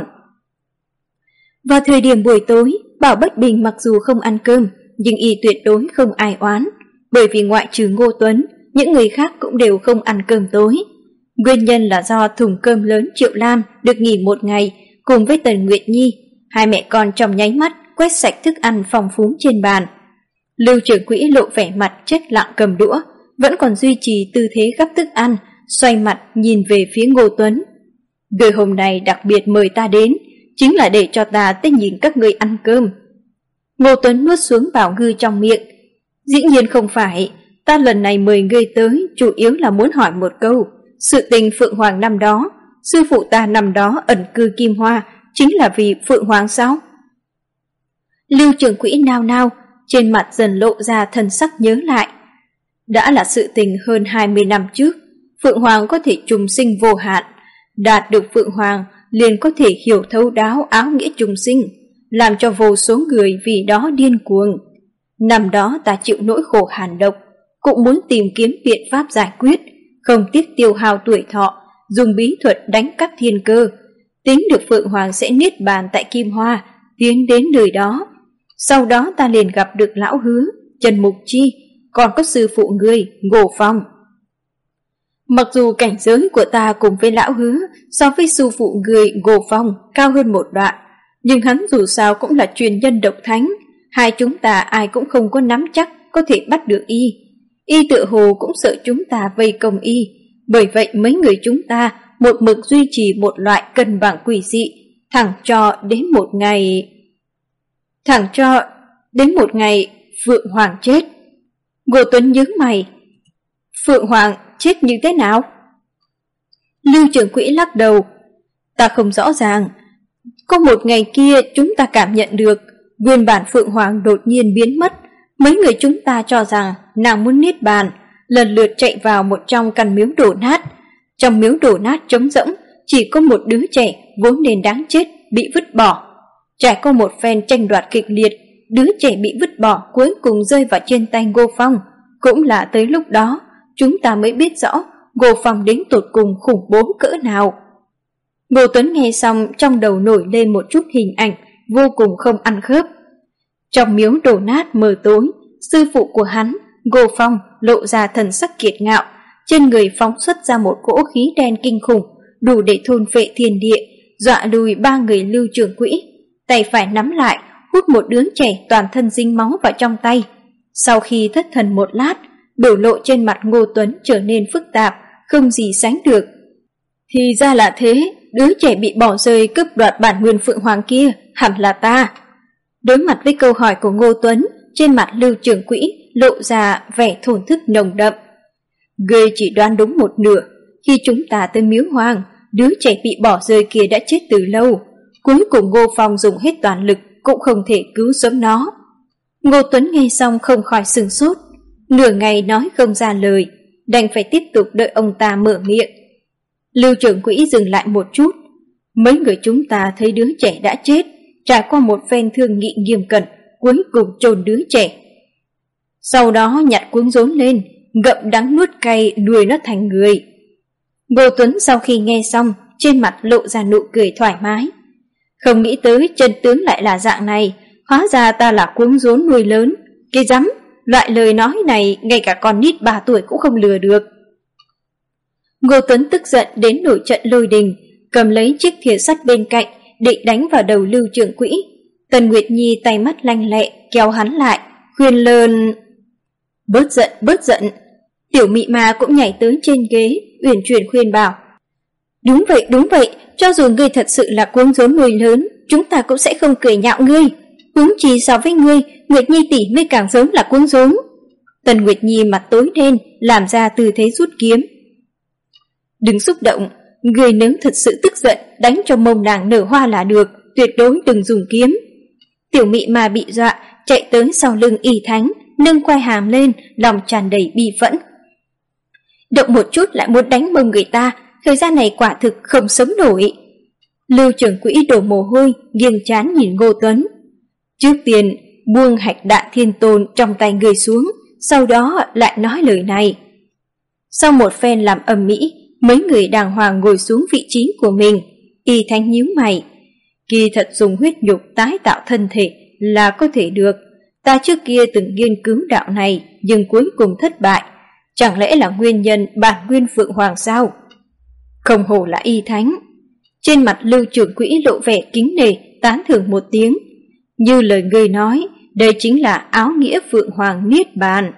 Vào thời điểm buổi tối, Bảo Bất Bình mặc dù không ăn cơm, nhưng y tuyệt đối không ai oán, bởi vì ngoại trừ Ngô Tuấn, những người khác cũng đều không ăn cơm tối. Nguyên nhân là do thùng cơm lớn Triệu Lam được nghỉ một ngày, cùng với Tần Nguyệt Nhi, hai mẹ con trong nháy mắt quét sạch thức ăn phong phú trên bàn. Lưu trưởng quỹ lộ vẻ mặt chết lặng cầm đũa, vẫn còn duy trì tư thế gắp thức ăn, xoay mặt nhìn về phía Ngô Tuấn. Người hôm nay đặc biệt mời ta đến, chính là để cho ta tới nhìn các ngươi ăn cơm. Ngô Tuấn nuốt xuống bảo ngư trong miệng. Dĩ nhiên không phải, ta lần này mời ngươi tới chủ yếu là muốn hỏi một câu, sự tình Phượng Hoàng năm đó, sư phụ ta năm đó ẩn cư Kim Hoa, chính là vì Phượng Hoàng sao? Lưu trưởng quỹ nao nao, trên mặt dần lộ ra thần sắc nhớ lại. Đã là sự tình hơn 20 năm trước, Phượng Hoàng có thể trùng sinh vô hạn, đạt được Phượng Hoàng liền có thể hiểu thấu đáo áo nghĩa trùng sinh, làm cho vô số người vì đó điên cuồng. Năm đó ta chịu nỗi khổ hàn độc, cũng muốn tìm kiếm biện pháp giải quyết, không tiếc tiêu hao tuổi thọ, dùng bí thuật đánh cắp thiên cơ, tính được Phượng Hoàng sẽ niết bàn tại Kim Hoa, tiến đến nơi đó. Sau đó ta liền gặp được lão Hứa, Trần Mục Chi, còn có sư phụ ngươi, Ngô Phong. Mặc dù cảnh giới của ta cùng với lão Hứa so với sư phụ người Ngô Phong cao hơn một đoạn, nhưng hắn dù sao cũng là truyền nhân độc thánh, hai chúng ta ai cũng không có nắm chắc có thể bắt được y. Y tự hồ cũng sợ chúng ta vây công y, bởi vậy mấy người chúng ta một mực duy trì một loại cân bằng quỷ dị, thẳng cho đến một ngày Phượng Hoàng chết. Ngô Tuấn nhướng mày. Phượng Hoàng chết như thế nào? Lưu trưởng quỹ lắc đầu. Ta không rõ ràng. Có một ngày kia chúng ta cảm nhận được nguyên bản Phượng Hoàng đột nhiên biến mất. Mấy người chúng ta cho rằng nàng muốn niết bàn, lần lượt chạy vào một trong căn miếu đổ nát. Trong miếu đổ nát trống rỗng, chỉ có một đứa trẻ vốn nên đáng chết bị vứt bỏ. Trải qua một phen tranh đoạt kịch liệt, đứa trẻ bị vứt bỏ cuối cùng rơi vào trên tay Ngô Phong. Cũng là tới lúc đó chúng ta mới biết rõ Ngô Phong đến tột cùng khủng bố cỡ nào. Ngô Tuấn nghe xong trong đầu nổi lên một chút hình ảnh vô cùng không ăn khớp. Trong miếu đổ nát mờ tối, sư phụ của hắn, Ngô Phong, lộ ra thần sắc kiệt ngạo, trên người phóng xuất ra một cỗ khí đen kinh khủng, đủ để thôn phệ thiên địa, dọa lùi 3 người Lưu trưởng quỹ. Tay phải nắm lại, hút một đứa trẻ toàn thân dính máu vào trong tay. Sau khi thất thần một lát, biểu lộ trên mặt Ngô Tuấn trở nên phức tạp, không gì sánh được. Thì ra là thế, đứa trẻ bị bỏ rơi cướp đoạt bản nguyên Phượng Hoàng kia hẳn là ta. Đối mặt với câu hỏi của Ngô Tuấn, trên mặt Lưu trưởng quỹ lộ ra vẻ thổn thức nồng đậm. Ngươi chỉ đoán đúng một nửa, khi chúng ta tới miếu hoang, đứa trẻ bị bỏ rơi kia đã chết từ lâu. Cuối cùng Ngô Phong dùng hết toàn lực cũng không thể cứu sống nó. Ngô Tuấn nghe xong không khỏi sửng sốt, nửa ngày nói không ra lời, đành phải tiếp tục đợi ông ta mở miệng. Lưu trưởng quỹ dừng lại một chút. Mấy người chúng ta thấy đứa trẻ đã chết, trải qua một phen thương nghị nghiêm cẩn, cuối cùng chôn đứa trẻ. Sau đó nhặt cuống rốn lên, ngậm đắng nuốt cay nuôi nó thành người. Ngô Tuấn sau khi nghe xong, trên mặt lộ ra nụ cười thoải mái. Không nghĩ tới chân tướng lại là dạng này, hóa ra ta là cuống rốn nuôi lớn. Cái rắm, loại lời nói này ngay cả con nít 3 tuổi cũng không lừa được. Ngô Tuấn tức giận đến nổi trận lôi đình, cầm lấy chiếc thìa sắt bên cạnh định đánh vào đầu Lưu trưởng quỹ. Tần Nguyệt Nhi tay mắt lanh lẹ kéo hắn lại, khuyên lơn. Bớt giận. Tiểu Mị Ma cũng nhảy tới trên ghế, uyển chuyển khuyên bảo. Đúng vậy, cho dù ngươi thật sự là cuống rốn nuôi lớn, chúng ta cũng sẽ không cười nhạo ngươi. Huống chi so với ngươi, Nguyệt Nhi tỷ mới càng giống là cuống rốn. Tần Nguyệt Nhi mặt tối đen, làm ra tư thế rút kiếm. Đừng xúc động, ngươi nếu thật sự tức giận, đánh cho mông nàng nở hoa là được, tuyệt đối đừng dùng kiếm. Tiểu Mị Ma bị dọa, chạy tới sau lưng Y Thánh, nâng quai hàm lên, lòng tràn đầy bi phẫn. Động một chút lại muốn đánh mông người ta, thời gian này quả thực không sống nổi. Lưu trưởng quỹ đổ mồ hôi, nghiêng trán nhìn Ngô Tuấn. Trước tiên buông hạch đạn thiên tôn trong tay người xuống, sau đó lại nói lời này. Sau một phen làm ầm ĩ, mấy người đàng hoàng ngồi xuống vị trí của mình. Y Thánh nhíu mày. Kỳ thật dùng huyết nhục tái tạo thân thể là có thể được. Ta trước kia từng nghiên cứu đạo này, nhưng cuối cùng thất bại. Chẳng lẽ là nguyên nhân bản nguyên Phượng Hoàng sao? Không hổ là Y Thánh. Trên mặt Lưu trưởng quỹ lộ vẻ kính nể, tán thưởng một tiếng. Như lời người nói, đây chính là áo nghĩa Phượng Hoàng Niết Bàn.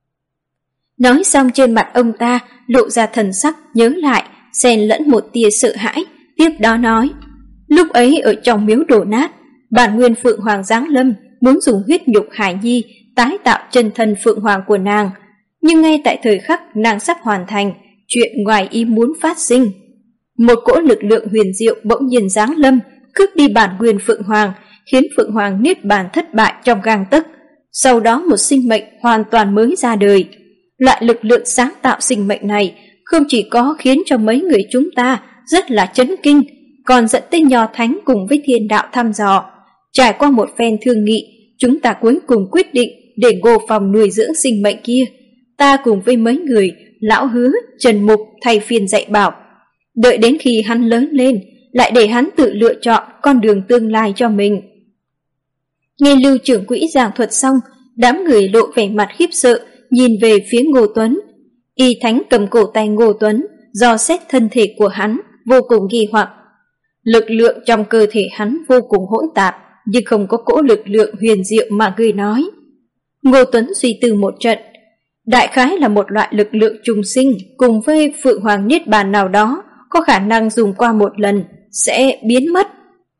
Nói xong trên mặt ông ta lộ ra thần sắc nhớ lại, xen lẫn một tia sợ hãi, tiếp đó nói. Lúc ấy ở trong miếu đổ nát, bản nguyên Phượng Hoàng giáng lâm, muốn dùng huyết nhục Hải Nhi tái tạo chân thân Phượng Hoàng của nàng. Nhưng ngay tại thời khắc nàng sắp hoàn thành, chuyện ngoài ý muốn phát sinh. Một cỗ lực lượng huyền diệu bỗng nhiên giáng lâm, cướp đi bản nguyên Phượng Hoàng, khiến Phượng Hoàng Niết Bàn thất bại trong gang tấc. Sau đó một sinh mệnh hoàn toàn mới ra đời. Loại lực lượng sáng tạo sinh mệnh này không chỉ có khiến cho mấy người chúng ta rất là chấn kinh, còn dẫn tới Nho Thánh cùng với Thiên Đạo thăm dò. Trải qua một phen thương nghị, chúng ta cuối cùng quyết định để Ngô Phong nuôi dưỡng sinh mệnh kia. Ta cùng với mấy người, Lão Hứa, Trần Mục thay phiên dạy bảo. Đợi đến khi hắn lớn lên, lại để hắn tự lựa chọn con đường tương lai cho mình. Nghe Lưu trưởng quỹ giảng thuật xong, đám người lộ vẻ mặt khiếp sợ, nhìn về phía Ngô Tuấn. Y Thánh cầm cổ tay Ngô Tuấn, dò xét thân thể của hắn, vô cùng nghi hoặc. Lực lượng trong cơ thể hắn vô cùng hỗn tạp, nhưng không có cỗ lực lượng huyền diệu mà người nói. Ngô Tuấn suy tư một trận, đại khái là một loại lực lượng trùng sinh cùng với Phượng Hoàng Niết Bàn nào đó, có khả năng dùng qua một lần sẽ biến mất.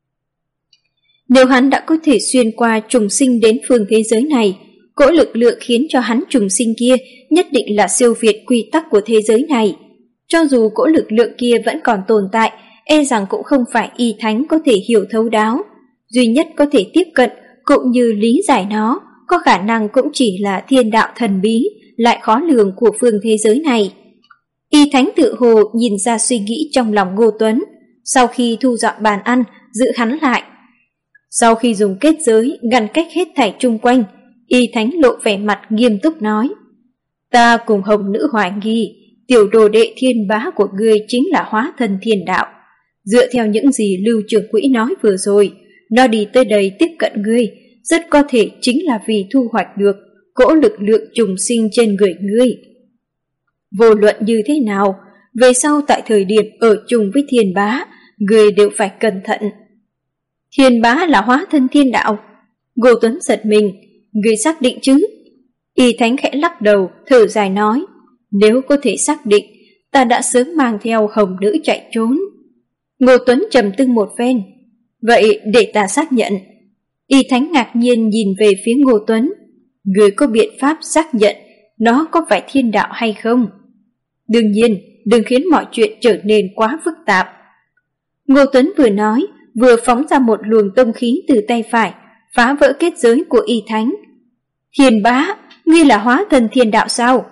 Nếu hắn đã có thể xuyên qua trùng sinh đến phương thế giới này, cỗ lực lượng khiến cho hắn trùng sinh kia nhất định là siêu việt quy tắc của thế giới này. Cho dù cỗ lực lượng kia vẫn còn tồn tại, e rằng cũng không phải Y Thánh có thể hiểu thấu đáo. Duy nhất có thể tiếp cận cũng như lý giải nó, có khả năng cũng chỉ là thiên đạo thần bí, lại khó lường của phương thế giới này. Y Thánh tự hồ nhìn ra suy nghĩ trong lòng Ngô Tuấn, sau khi thu dọn bàn ăn, giữ hắn lại. Sau khi dùng kết giới ngăn cách hết thảy chung quanh, Y Thánh lộ vẻ mặt nghiêm túc nói. Ta cùng Hồng Nữ hoài nghi, tiểu đồ đệ Thiên Bá của ngươi chính là hóa thân thiên đạo. Dựa theo những gì Lưu trưởng quỹ nói vừa rồi, nó đi tới đây tiếp cận ngươi, rất có thể chính là vì thu hoạch được cỗ lực lượng trùng sinh trên người ngươi. Vô luận như thế nào, về sau tại thời điểm ở chung với Thiên Bá, ngươi đều phải cẩn thận. Thiên Bá là hóa thân thiên đạo. Ngô Tuấn giật mình, ngươi xác định chứ? Y Thánh khẽ lắc đầu, thở dài nói, nếu có thể xác định, ta đã sớm mang theo Hồng Nữ chạy trốn. Ngô Tuấn trầm tư một phen, vậy để ta xác nhận. Y Thánh ngạc nhiên nhìn về phía Ngô Tuấn, ngươi có biện pháp xác nhận nó có phải thiên đạo hay không? Đương nhiên, đừng khiến mọi chuyện trở nên quá phức tạp. Ngô Tuấn vừa nói, vừa phóng ra một luồng tông khí từ tay phải, phá vỡ kết giới của Y Thánh. Thiên Bá, ngươi là hóa thân thiên đạo sao?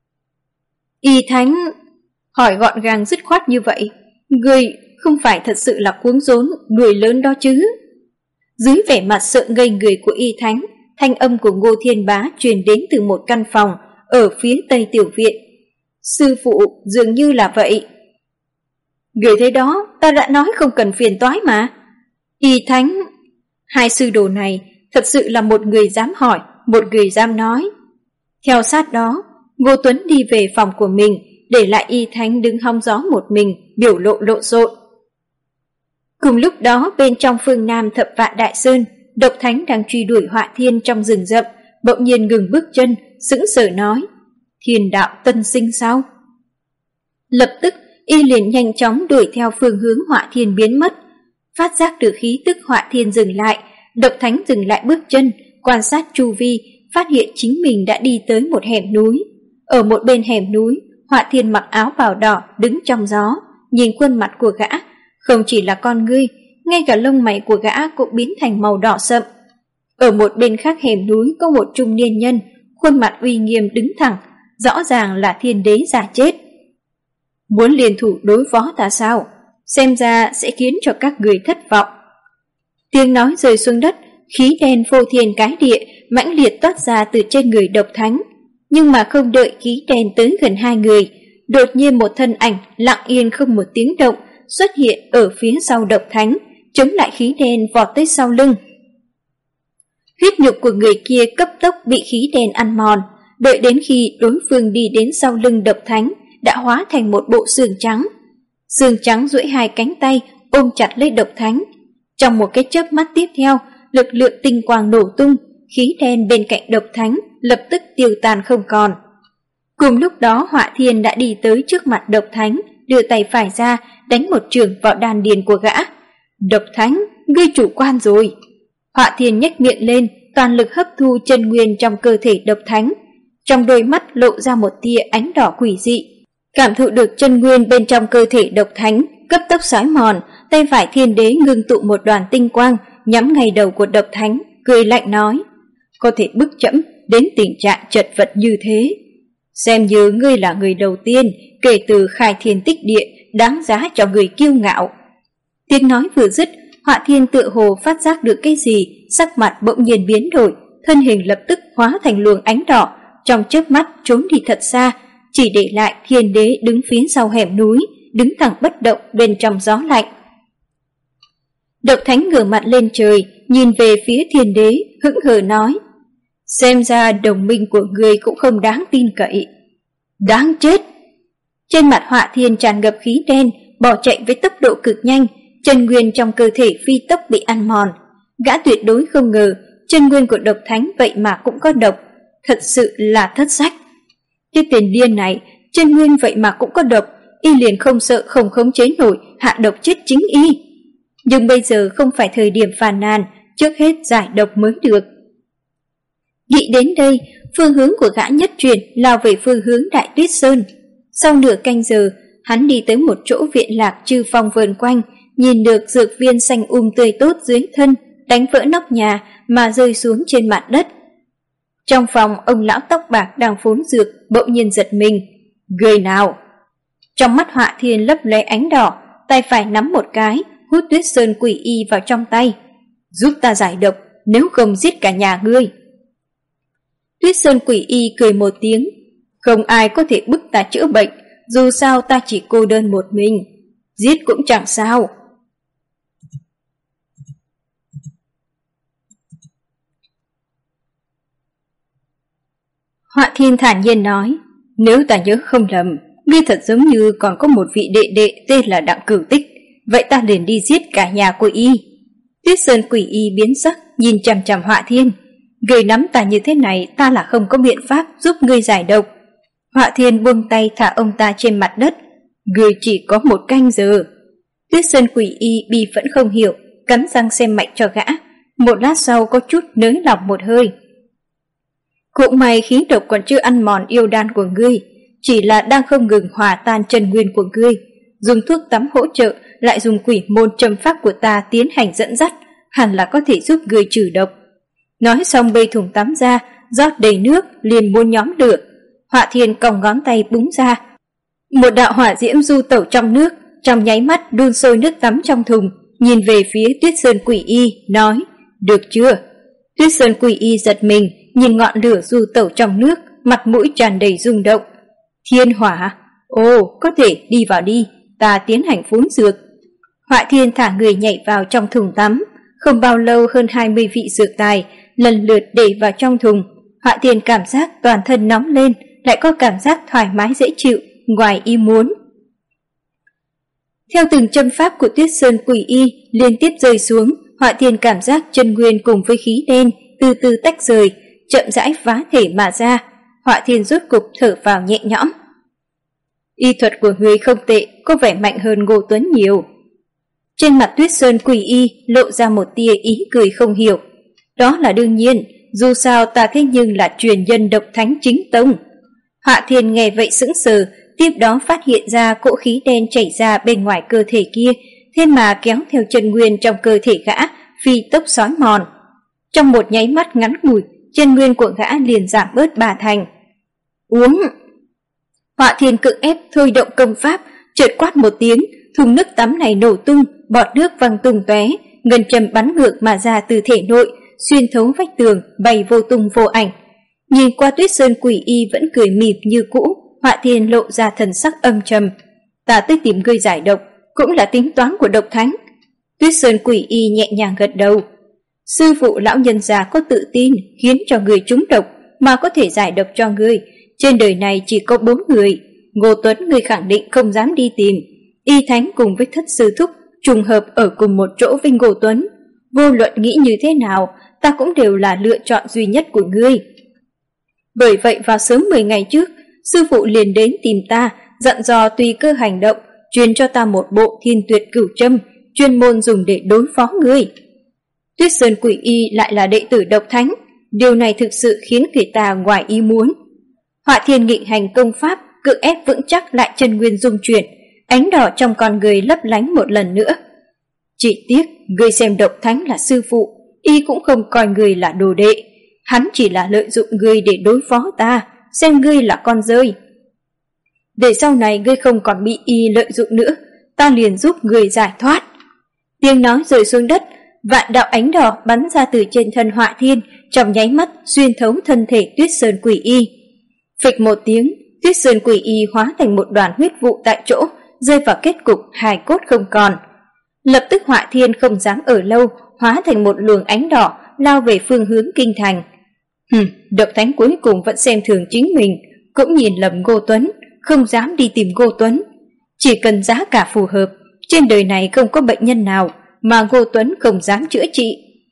Y Thánh hỏi gọn gàng dứt khoát như vậy, ngươi không phải thật sự là cuống rốn nuôi lớn đó chứ? Dưới vẻ mặt sợ ngây người của Y Thánh, thanh âm của Ngô Thiên Bá truyền đến từ một căn phòng ở phía tây tiểu viện. Sư phụ, dường như là vậy. Người thế đó, ta đã nói không cần phiền toái mà. Y Thánh, hai sư đồ này thật sự là một người dám hỏi, một người dám nói. Theo sát đó, Ngô Tuấn đi về phòng của mình, để lại Y Thánh đứng hóng gió một mình, biểu lộ lộn xộn. Cùng lúc đó bên trong phương Nam Thập Vạn Đại Sơn, Độc Thánh đang truy đuổi Họa Thiên trong rừng rậm, bỗng nhiên ngừng bước chân, sững sờ nói: Thiên đạo tân sinh sao? Lập tức y liền nhanh chóng đuổi theo phương hướng Họa Thiên biến mất. Phát giác được khí tức Họa Thiên dừng lại, Độc Thánh dừng lại bước chân, quan sát chu vi, phát hiện chính mình đã đi tới một hẻm núi. Ở một bên hẻm núi, Họa Thiên mặc áo bào đỏ đứng trong gió, nhìn khuôn mặt của gã, không chỉ là con ngươi, ngay cả lông mày của gã cũng biến thành màu đỏ sậm. Ở một bên khác hẻm núi có một trung niên nhân, khuôn mặt uy nghiêm đứng thẳng, rõ ràng là Thiên Đế giả chết. Muốn liên thủ đối phó ta sao? Xem ra sẽ khiến cho các người thất vọng. Tiếng nói rơi xuống đất, khí đen phô thiên cái địa mãnh liệt toát ra từ trên người Độc Thánh. Nhưng mà không đợi khí đen tới gần hai người, đột nhiên một thân ảnh lặng yên không một tiếng động xuất hiện ở phía sau Độc Thánh, chống lại khí đen vọt tới sau lưng. Huyết nhục của người kia cấp tốc bị khí đen ăn mòn, đợi đến khi đối phương đi đến sau lưng Độc Thánh đã hóa thành một bộ xương trắng. Xương trắng duỗi hai cánh tay ôm chặt lấy Độc Thánh. Trong một cái chớp mắt tiếp theo, lực lượng tinh quang nổ tung, khí đen bên cạnh Độc Thánh lập tức tiêu tan không còn. Cùng lúc đó Họa Thiên đã đi tới trước mặt Độc Thánh, đưa tay phải ra đánh một chưởng vào đan điền của gã. Độc Thánh, ngươi chủ quan rồi. Họa Thiên nhếch miệng lên, toàn lực hấp thu chân nguyên trong cơ thể Độc Thánh. Trong đôi mắt lộ ra một tia ánh đỏ quỷ dị. Cảm thụ được chân nguyên bên trong cơ thể Độc Thánh cấp tốc xói mòn, tay phải Thiên Đế ngưng tụ một đoàn tinh quang nhắm ngay đầu của Độc Thánh, cười lạnh nói: Có thể bức trẫm đến tình trạng chật vật như thế, xem như ngươi là người đầu tiên kể từ khai thiên tích địa đáng giá cho người kiêu ngạo. Tiếng nói vừa dứt, Họa Thiên tựa hồ phát giác được cái gì, sắc mặt bỗng nhiên biến đổi, thân hình lập tức hóa thành luồng ánh đỏ, trong chớp mắt trốn đi thật xa, chỉ để lại Thiên Đế đứng phía sau hẻm núi, đứng thẳng bất động bên trong gió lạnh. Độc Thánh ngửa mặt lên trời, nhìn về phía Thiên Đế, hững hờ nói: Xem ra đồng minh của ngươi cũng không đáng tin cậy. Đáng chết! Trên mặt Họa Thiên tràn ngập khí đen, bỏ chạy với tốc độ cực nhanh, chân nguyên trong cơ thể phi tốc bị ăn mòn. Gã tuyệt đối không ngờ chân nguyên của Độc Thánh vậy mà cũng có độc, thật sự là thất sách. Cái tên điên này, chân nguyên vậy mà cũng có độc, y liền không sợ không khống chế nổi hạ độc chết chính y. Nhưng bây giờ không phải thời điểm phàn nàn, trước hết giải độc mới được. Nghĩ đến đây, phương hướng của gã nhất chuyển lao về phương hướng Đại Tuyết Sơn. Sau nửa canh giờ, hắn đi tới một chỗ viện lạc chư phong vờn quanh, nhìn được dược viên xanh tươi tốt dưới thân, đánh vỡ nóc nhà mà rơi xuống trên mặt đất. Trong phòng, ông lão tóc bạc đang phốn dược bỗng nhiên giật mình. Người nào? Trong mắt Họa Thiên lấp lóe ánh đỏ, tay phải nắm một cái, hút Tuyết Sơn Quỷ Y vào trong tay. Giúp ta giải độc, nếu không giết cả nhà ngươi. Tuyết Sơn Quỷ Y cười một tiếng. Không ai có thể bức ta chữa bệnh, dù sao ta chỉ cô đơn một mình, giết cũng chẳng sao. Họa Thiên thản nhiên nói: Nếu ta nhớ không lầm, ngươi thật giống như còn có một vị đệ đệ tên là Đặng Cửu Tích, vậy ta liền đi giết cả nhà của y. Tuyết Sơn Quỷ Y biến sắc, nhìn chằm chằm Họa Thiên. Ngươi nắm ta như thế này, ta là không có biện pháp giúp ngươi giải độc. Họa Thiên buông tay thả ông ta trên mặt đất. Ngươi chỉ có một canh giờ. Tuyết Sơn Quỷ Y bi vẫn không hiểu, cắn răng xem mạnh cho gã. Một lát sau có chút nới lỏng một hơi. Cũng may khí độc còn chưa ăn mòn yêu đan của ngươi, chỉ là đang không ngừng hòa tan chân nguyên của ngươi. Dùng thuốc tắm hỗ trợ, lại dùng quỷ môn châm pháp của ta tiến hành dẫn dắt, hẳn là có thể giúp ngươi trừ độc. Nói xong bê thùng tắm ra, rót đầy nước, liền muốn nhóm lửa. Họa Thiên còng ngón tay búng ra. Một đạo hỏa diễm du tẩu trong nước, trong nháy mắt đun sôi nước tắm trong thùng, nhìn về phía Tuyết Sơn Quỷ Y, nói: Được chưa? Tuyết Sơn Quỷ Y giật mình, nhìn ngọn lửa du tẩu trong nước, mặt mũi tràn đầy rung động. Thiên hỏa? Ồ, có thể, đi vào đi, ta tiến hành phun dược. Họa Thiên thả người nhảy vào trong thùng tắm, không bao lâu hơn 20 vị dược tài lần lượt để vào trong thùng. Họa Thiên cảm giác toàn thân nóng lên, lại có cảm giác thoải mái dễ chịu, ngoài ý muốn. Theo từng châm pháp của Tuyết Sơn Quỷ Y liên tiếp rơi xuống, Họa Thiên cảm giác chân nguyên cùng với khí đen từ từ tách rời, chậm rãi phá thể mà ra. Họa Thiên rốt cục thở vào nhẹ nhõm. Y thuật của người không tệ, có vẻ mạnh hơn Ngô Tuấn nhiều. Trên mặt Tuyết Sơn Quỷ Y lộ ra một tia ý cười không hiểu. Đó là đương nhiên, dù sao ta thế nhưng là truyền nhân độc thánh chính tông. Họa Thiên nghe vậy sững sờ, tiếp đó phát hiện ra cỗ khí đen chảy ra bên ngoài cơ thể kia, thế mà kéo theo chân nguyên trong cơ thể gã, phi tốc xói mòn. Trong một nháy mắt ngắn ngủi, chân nguyên của gã liền giảm bớt 3 thành. Uống! Họa Thiên cưỡng ép thôi động công pháp, chợt quát một tiếng, thùng nước tắm này nổ tung, bọt nước văng tung tóe, ngân châm bắn ngược mà ra từ thể nội, xuyên thấu vách tường, bay vô tung vô ảnh. Nhìn qua Tuyết Sơn Quỷ Y vẫn cười mỉm như cũ, Họa Thiên lộ ra thần sắc âm trầm. Ta tới tìm ngươi giải độc, cũng là tính toán của độc thánh. Tuyết Sơn Quỷ Y nhẹ nhàng gật đầu. Sư phụ lão nhân già có tự tin khiến cho người trúng độc mà có thể giải độc cho ngươi. Trên đời này chỉ có 4 người. Ngô Tuấn ngươi khẳng định không dám đi tìm. Y Thánh cùng với Thất Sư Thúc trùng hợp ở cùng một chỗ với Ngô Tuấn. Vô luận nghĩ như thế nào, ta cũng đều là lựa chọn duy nhất của ngươi. Bởi vậy vào sớm 10 ngày trước, sư phụ liền đến tìm ta, dặn dò tùy cơ hành động, truyền cho ta một bộ Thiên Tuyệt Cửu Châm, chuyên môn dùng để đối phó ngươi. Tuyết Sơn Quỷ Y lại là đệ tử độc thánh, điều này thực sự khiến người ta ngoài ý muốn. Họa Thiên nghịch hành công pháp, cưỡng ép vững chắc lại chân nguyên dung chuyển, ánh đỏ trong con người lấp lánh một lần nữa. Chỉ tiếc, ngươi xem độc thánh là sư phụ, y cũng không coi ngươi là đồ đệ. Hắn chỉ là lợi dụng ngươi để đối phó ta, xem ngươi là con rơi. Để sau này ngươi không còn bị y lợi dụng nữa, ta liền giúp ngươi giải thoát. Tiếng nói rơi xuống đất, vạn đạo ánh đỏ bắn ra từ trên thân Họa Thiên, trong nháy mắt xuyên thấu thân thể Tuyết Sơn Quỷ Y. Phịch một tiếng, Tuyết Sơn Quỷ Y hóa thành một đoàn huyết vụ tại chỗ, rơi vào kết cục hài cốt không còn. Lập tức Họa Thiên không dám ở lâu, hóa thành một luồng ánh đỏ lao về phương hướng kinh thành. Độc thánh cuối cùng vẫn xem thường chính mình, cũng nhìn lầm Ngô Tuấn, không dám đi tìm Ngô Tuấn. Chỉ cần giá cả phù hợp, trên đời này không có bệnh nhân nào mà Ngô Tuấn không dám chữa trị.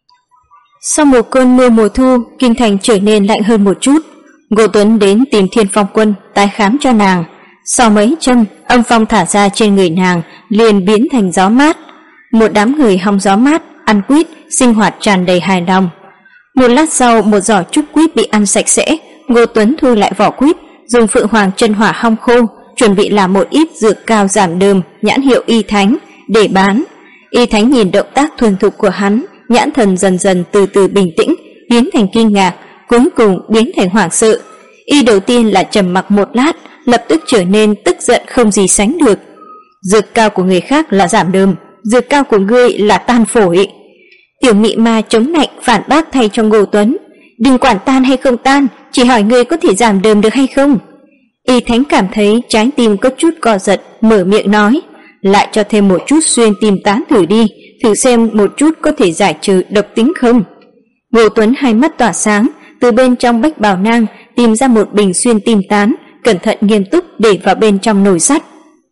Sau một cơn mưa mùa thu, kinh thành trở nên lạnh hơn một chút. Ngô Tuấn đến tìm Thiên Phong Quân tái khám cho nàng. Sau mấy châm, âm phong thả ra trên người nàng liền biến thành gió mát. Một đám người hong gió mát, ăn quýt, sinh hoạt tràn đầy hài lòng. Một lát sau, một giỏ trúc quýt bị ăn sạch sẽ. Ngô Tuấn thu lại vỏ quýt, dùng Phượng Hoàng chân hỏa hong khô, chuẩn bị làm một ít dược cao giảm đờm nhãn hiệu Y Thánh để bán. Y Thánh nhìn động tác thuần thục của hắn, nhãn thần dần dần từ từ bình tĩnh, biến thành kinh ngạc, cuối cùng biến thành hoảng sợ. Y đầu tiên là trầm mặc một lát, lập tức trở nên tức giận không gì sánh được. Dược cao của người khác là giảm đờm, dược cao của ngươi là tan phổi. Tiểu mị ma chống nạnh phản bác thay cho Ngô Tuấn. Đừng quản tan hay không tan, chỉ hỏi ngươi có thể giảm đờm được hay không. Y Thánh cảm thấy trái tim có chút co giật, mở miệng nói, lại cho thêm một chút xuyên tim tán thử đi, thử xem một chút có thể giải trừ độc tính không. Ngô Tuấn hai mắt tỏa sáng, từ bên trong bách bào nang tìm ra một bình xuyên tim tán, cẩn thận nghiêm túc để vào bên trong nồi sắt.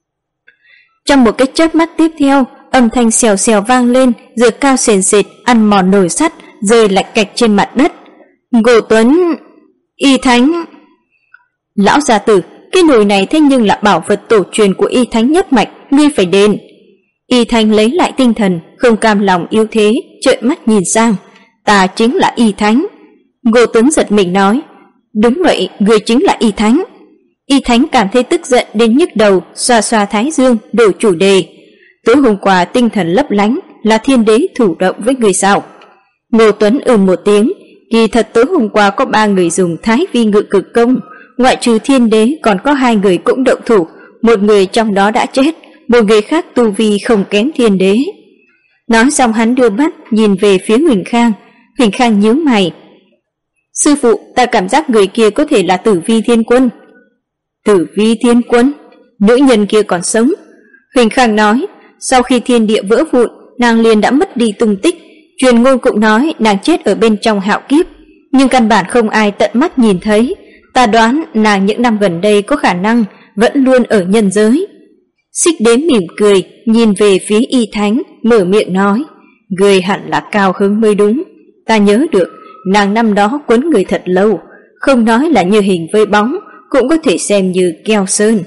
Trong một cái chớp mắt tiếp theo, âm thanh xèo xèo vang lên, dược cao sền sệt ăn mòn nồi sắt, rơi lạch cạch trên mặt đất. Ngô Tuấn, Y Thánh. Lão gia tử, cái nồi này thế nhưng là bảo vật tổ truyền của Y Thánh nhất mạch, ngươi phải đền. Y Thánh lấy lại tinh thần, không cam lòng yếu thế, trợn mắt nhìn sang. Ta chính là Y Thánh. Ngô Tuấn giật mình nói, đúng vậy, ngươi chính là Y Thánh. Y Thánh cảm thấy tức giận đến nhức đầu, xoa xoa thái dương, đổi chủ đề. Tối hôm qua tinh thần lấp lánh, là thiên đế thủ động với người sao? Ngô Tuấn một tiếng, kỳ thật tối hôm qua có 3 người dùng Thái Vi Ngự Cực Công, ngoại trừ thiên đế còn có 2 người cũng động thủ, một người trong đó đã chết, một người khác tu vi không kém thiên đế. Nói xong hắn đưa mắt nhìn về phía Huỳnh Khang. Huỳnh Khang nhíu mày. Sư phụ, ta cảm giác người kia có thể là Tử Vi Thiên Quân. Tử Vi Thiên Quân? Nữ nhân kia còn sống? Huỳnh Khang nói, sau khi thiên địa vỡ vụn, nàng liền đã mất đi tung tích. Truyền ngôn cũng nói nàng chết ở bên trong hạo kiếp, nhưng căn bản không ai tận mắt nhìn thấy. Ta đoán nàng những năm gần đây có khả năng vẫn luôn ở nhân giới. Xích Đế mỉm cười, nhìn về phía Y Thánh, mở miệng nói, người hẳn là cao hứng mới đúng. Ta nhớ được, nàng năm đó quấn người thật lâu, không nói là như hình với bóng, cũng có thể xem như keo sơn.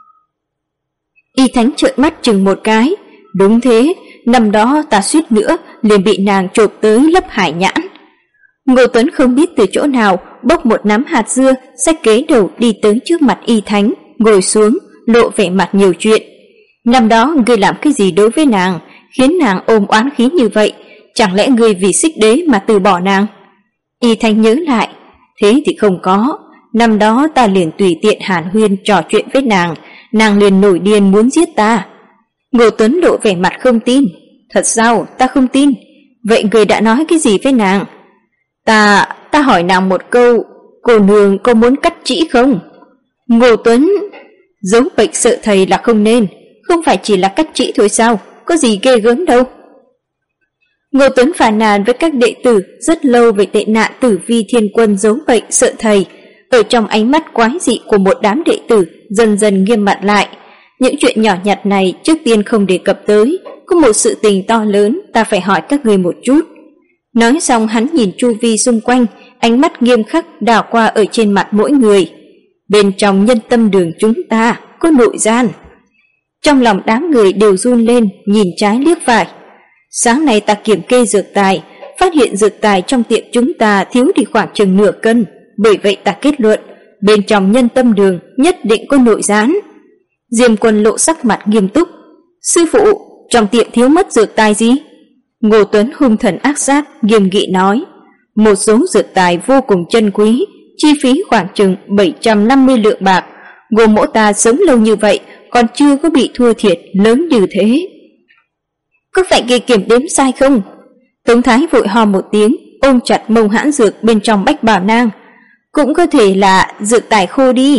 Y Thánh trợn mắt chừng một cái, đúng thế, năm đó ta suýt nữa liền bị nàng chộp tới lấp hải nhãn. Ngô Tuấn không biết từ chỗ nào bốc một nắm hạt dưa, xách kế đầu đi tới trước mặt Y Thánh, ngồi xuống, lộ vẻ mặt nhiều chuyện. Năm đó ngươi làm cái gì đối với nàng, khiến nàng ôm oán khí như vậy, chẳng lẽ ngươi vì xích đế mà từ bỏ nàng? Y Thánh nhớ lại, thế thì không có, năm đó ta liền tùy tiện hàn huyên trò chuyện với nàng liền nổi điên muốn giết ta. Ngô Tuấn lộ vẻ mặt không tin, thật sao, ta không tin. Vậy ngươi đã nói cái gì với nàng? Ta hỏi nàng một câu, cô nương có muốn cắt chỉ không? Ngô Tuấn, giấu bệnh sợ thầy là không nên, không phải chỉ là cắt chỉ thôi sao, có gì ghê gớm đâu. Ngô Tuấn phàn nàn với các đệ tử rất lâu về tệ nạn Tử Vi Thiên Quân giấu bệnh sợ thầy. Ở trong ánh mắt quái dị của một đám đệ tử dần dần nghiêm mặt lại. Những chuyện nhỏ nhặt này trước tiên không đề cập tới, có một sự tình to lớn ta phải hỏi các người một chút. Nói xong hắn nhìn chu vi xung quanh, ánh mắt nghiêm khắc đảo qua ở trên mặt mỗi người. Bên trong nhân tâm đường chúng ta có nội gian. Trong lòng đám người đều run lên, nhìn trái liếc phải. Sáng nay ta kiểm kê dược tài, phát hiện dược tài trong tiệm chúng ta thiếu đi khoảng chừng nửa cân, bởi vậy ta kết luận, bên trong nhân tâm đường nhất định có nội gián. Diêm Quân lộ sắc mặt nghiêm túc. Sư phụ, trong tiệm thiếu mất dược tài gì? Ngô Tuấn hung thần ác sát, nghiêm nghị nói, một số dược tài vô cùng chân quý, chi phí khoảng chừng 750 lượng bạc. Ngô mỗ ta sống lâu như vậy, còn chưa có bị thua thiệt lớn như thế. Có phải ghi kiểm đếm sai không? Tống Thái vội ho một tiếng, ôm chặt mông hãn dược bên trong bách bảo nang. Cũng có thể là dược tài khô đi.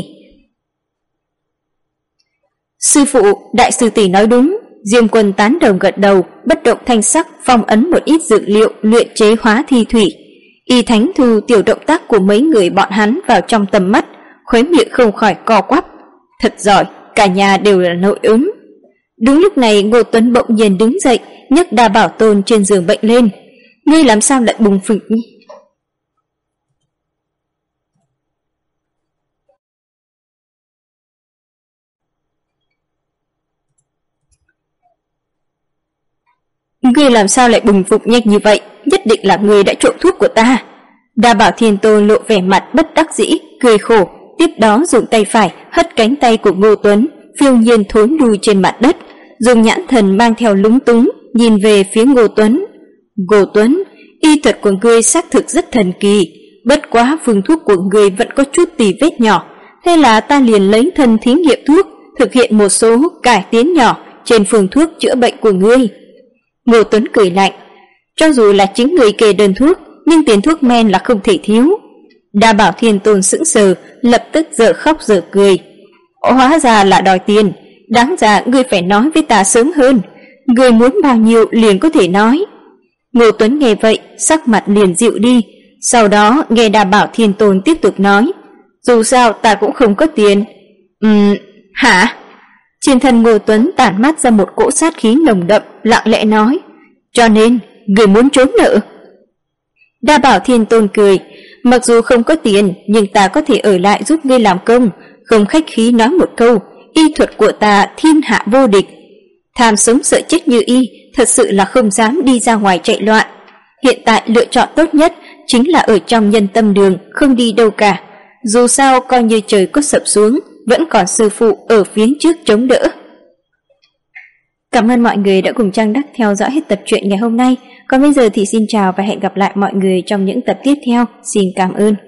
Sư phụ, đại sư tỷ nói đúng. Diêm Quân tán đồng gật đầu, bất động thanh sắc phong ấn một ít dược liệu luyện chế hóa thi thủy. Y Thánh thu tiểu động tác của mấy người bọn hắn vào trong tầm mắt, khóe miệng không khỏi co quắp. Thật giỏi, cả nhà đều là nội ứng. Đúng lúc này Ngô Tuấn bỗng nhiên đứng dậy, nhấc Đa Bảo Tôn trên giường bệnh lên. Ngươi làm sao lại bùng phịch? Ngươi làm sao lại bùng phục nhanh như vậy? Nhất định là ngươi đã trộm thuốc của ta. Đa Bảo Thiên Tôn lộ vẻ mặt bất đắc dĩ, cười khổ, tiếp đó dùng tay phải hất cánh tay của Ngô Tuấn, phiêu nhiên thối lui trên mặt đất, dùng nhãn thần mang theo lúng túng nhìn về phía Ngô Tuấn. Ngô Tuấn, y thuật của ngươi xác thực rất thần kỳ, bất quá phương thuốc của ngươi vẫn có chút tì vết nhỏ, thế là ta liền lấy thân thí nghiệm thuốc, thực hiện một số cải tiến nhỏ trên phương thuốc chữa bệnh của ngươi. Ngô Tuấn cười lạnh, cho dù là chính người kê đơn thuốc, nhưng tiền thuốc men là không thể thiếu. Đa Bảo Thiên Tôn sững sờ, lập tức dở khóc dở cười. Hóa ra là đòi tiền, đáng ra ngươi phải nói với ta sớm hơn, ngươi muốn bao nhiêu liền có thể nói. Ngô Tuấn nghe vậy, sắc mặt liền dịu đi, sau đó nghe Đa Bảo Thiên Tôn tiếp tục nói, dù sao ta cũng không có tiền. Hả? Trên thân Ngô Tuấn tản mát ra một cỗ sát khí nồng đậm, lặng lẽ nói, cho nên ngươi muốn trốn nợ. Đa Bảo Thiên Tôn cười, mặc dù không có tiền, nhưng ta có thể ở lại giúp ngươi làm công, không khách khí nói một câu, y thuật của ta thiên hạ vô địch. Tham sống sợ chết như y, thật sự là không dám đi ra ngoài chạy loạn. Hiện tại lựa chọn tốt nhất chính là ở trong nhân tâm đường, không đi đâu cả. Dù sao coi như trời có sập xuống, vẫn còn sư phụ ở phía trước chống đỡ. Cảm ơn mọi người đã cùng Trang Đắc theo dõi hết tập truyện ngày hôm nay. Còn bây giờ thì xin chào và hẹn gặp lại mọi người trong những tập tiếp theo. Xin cảm ơn.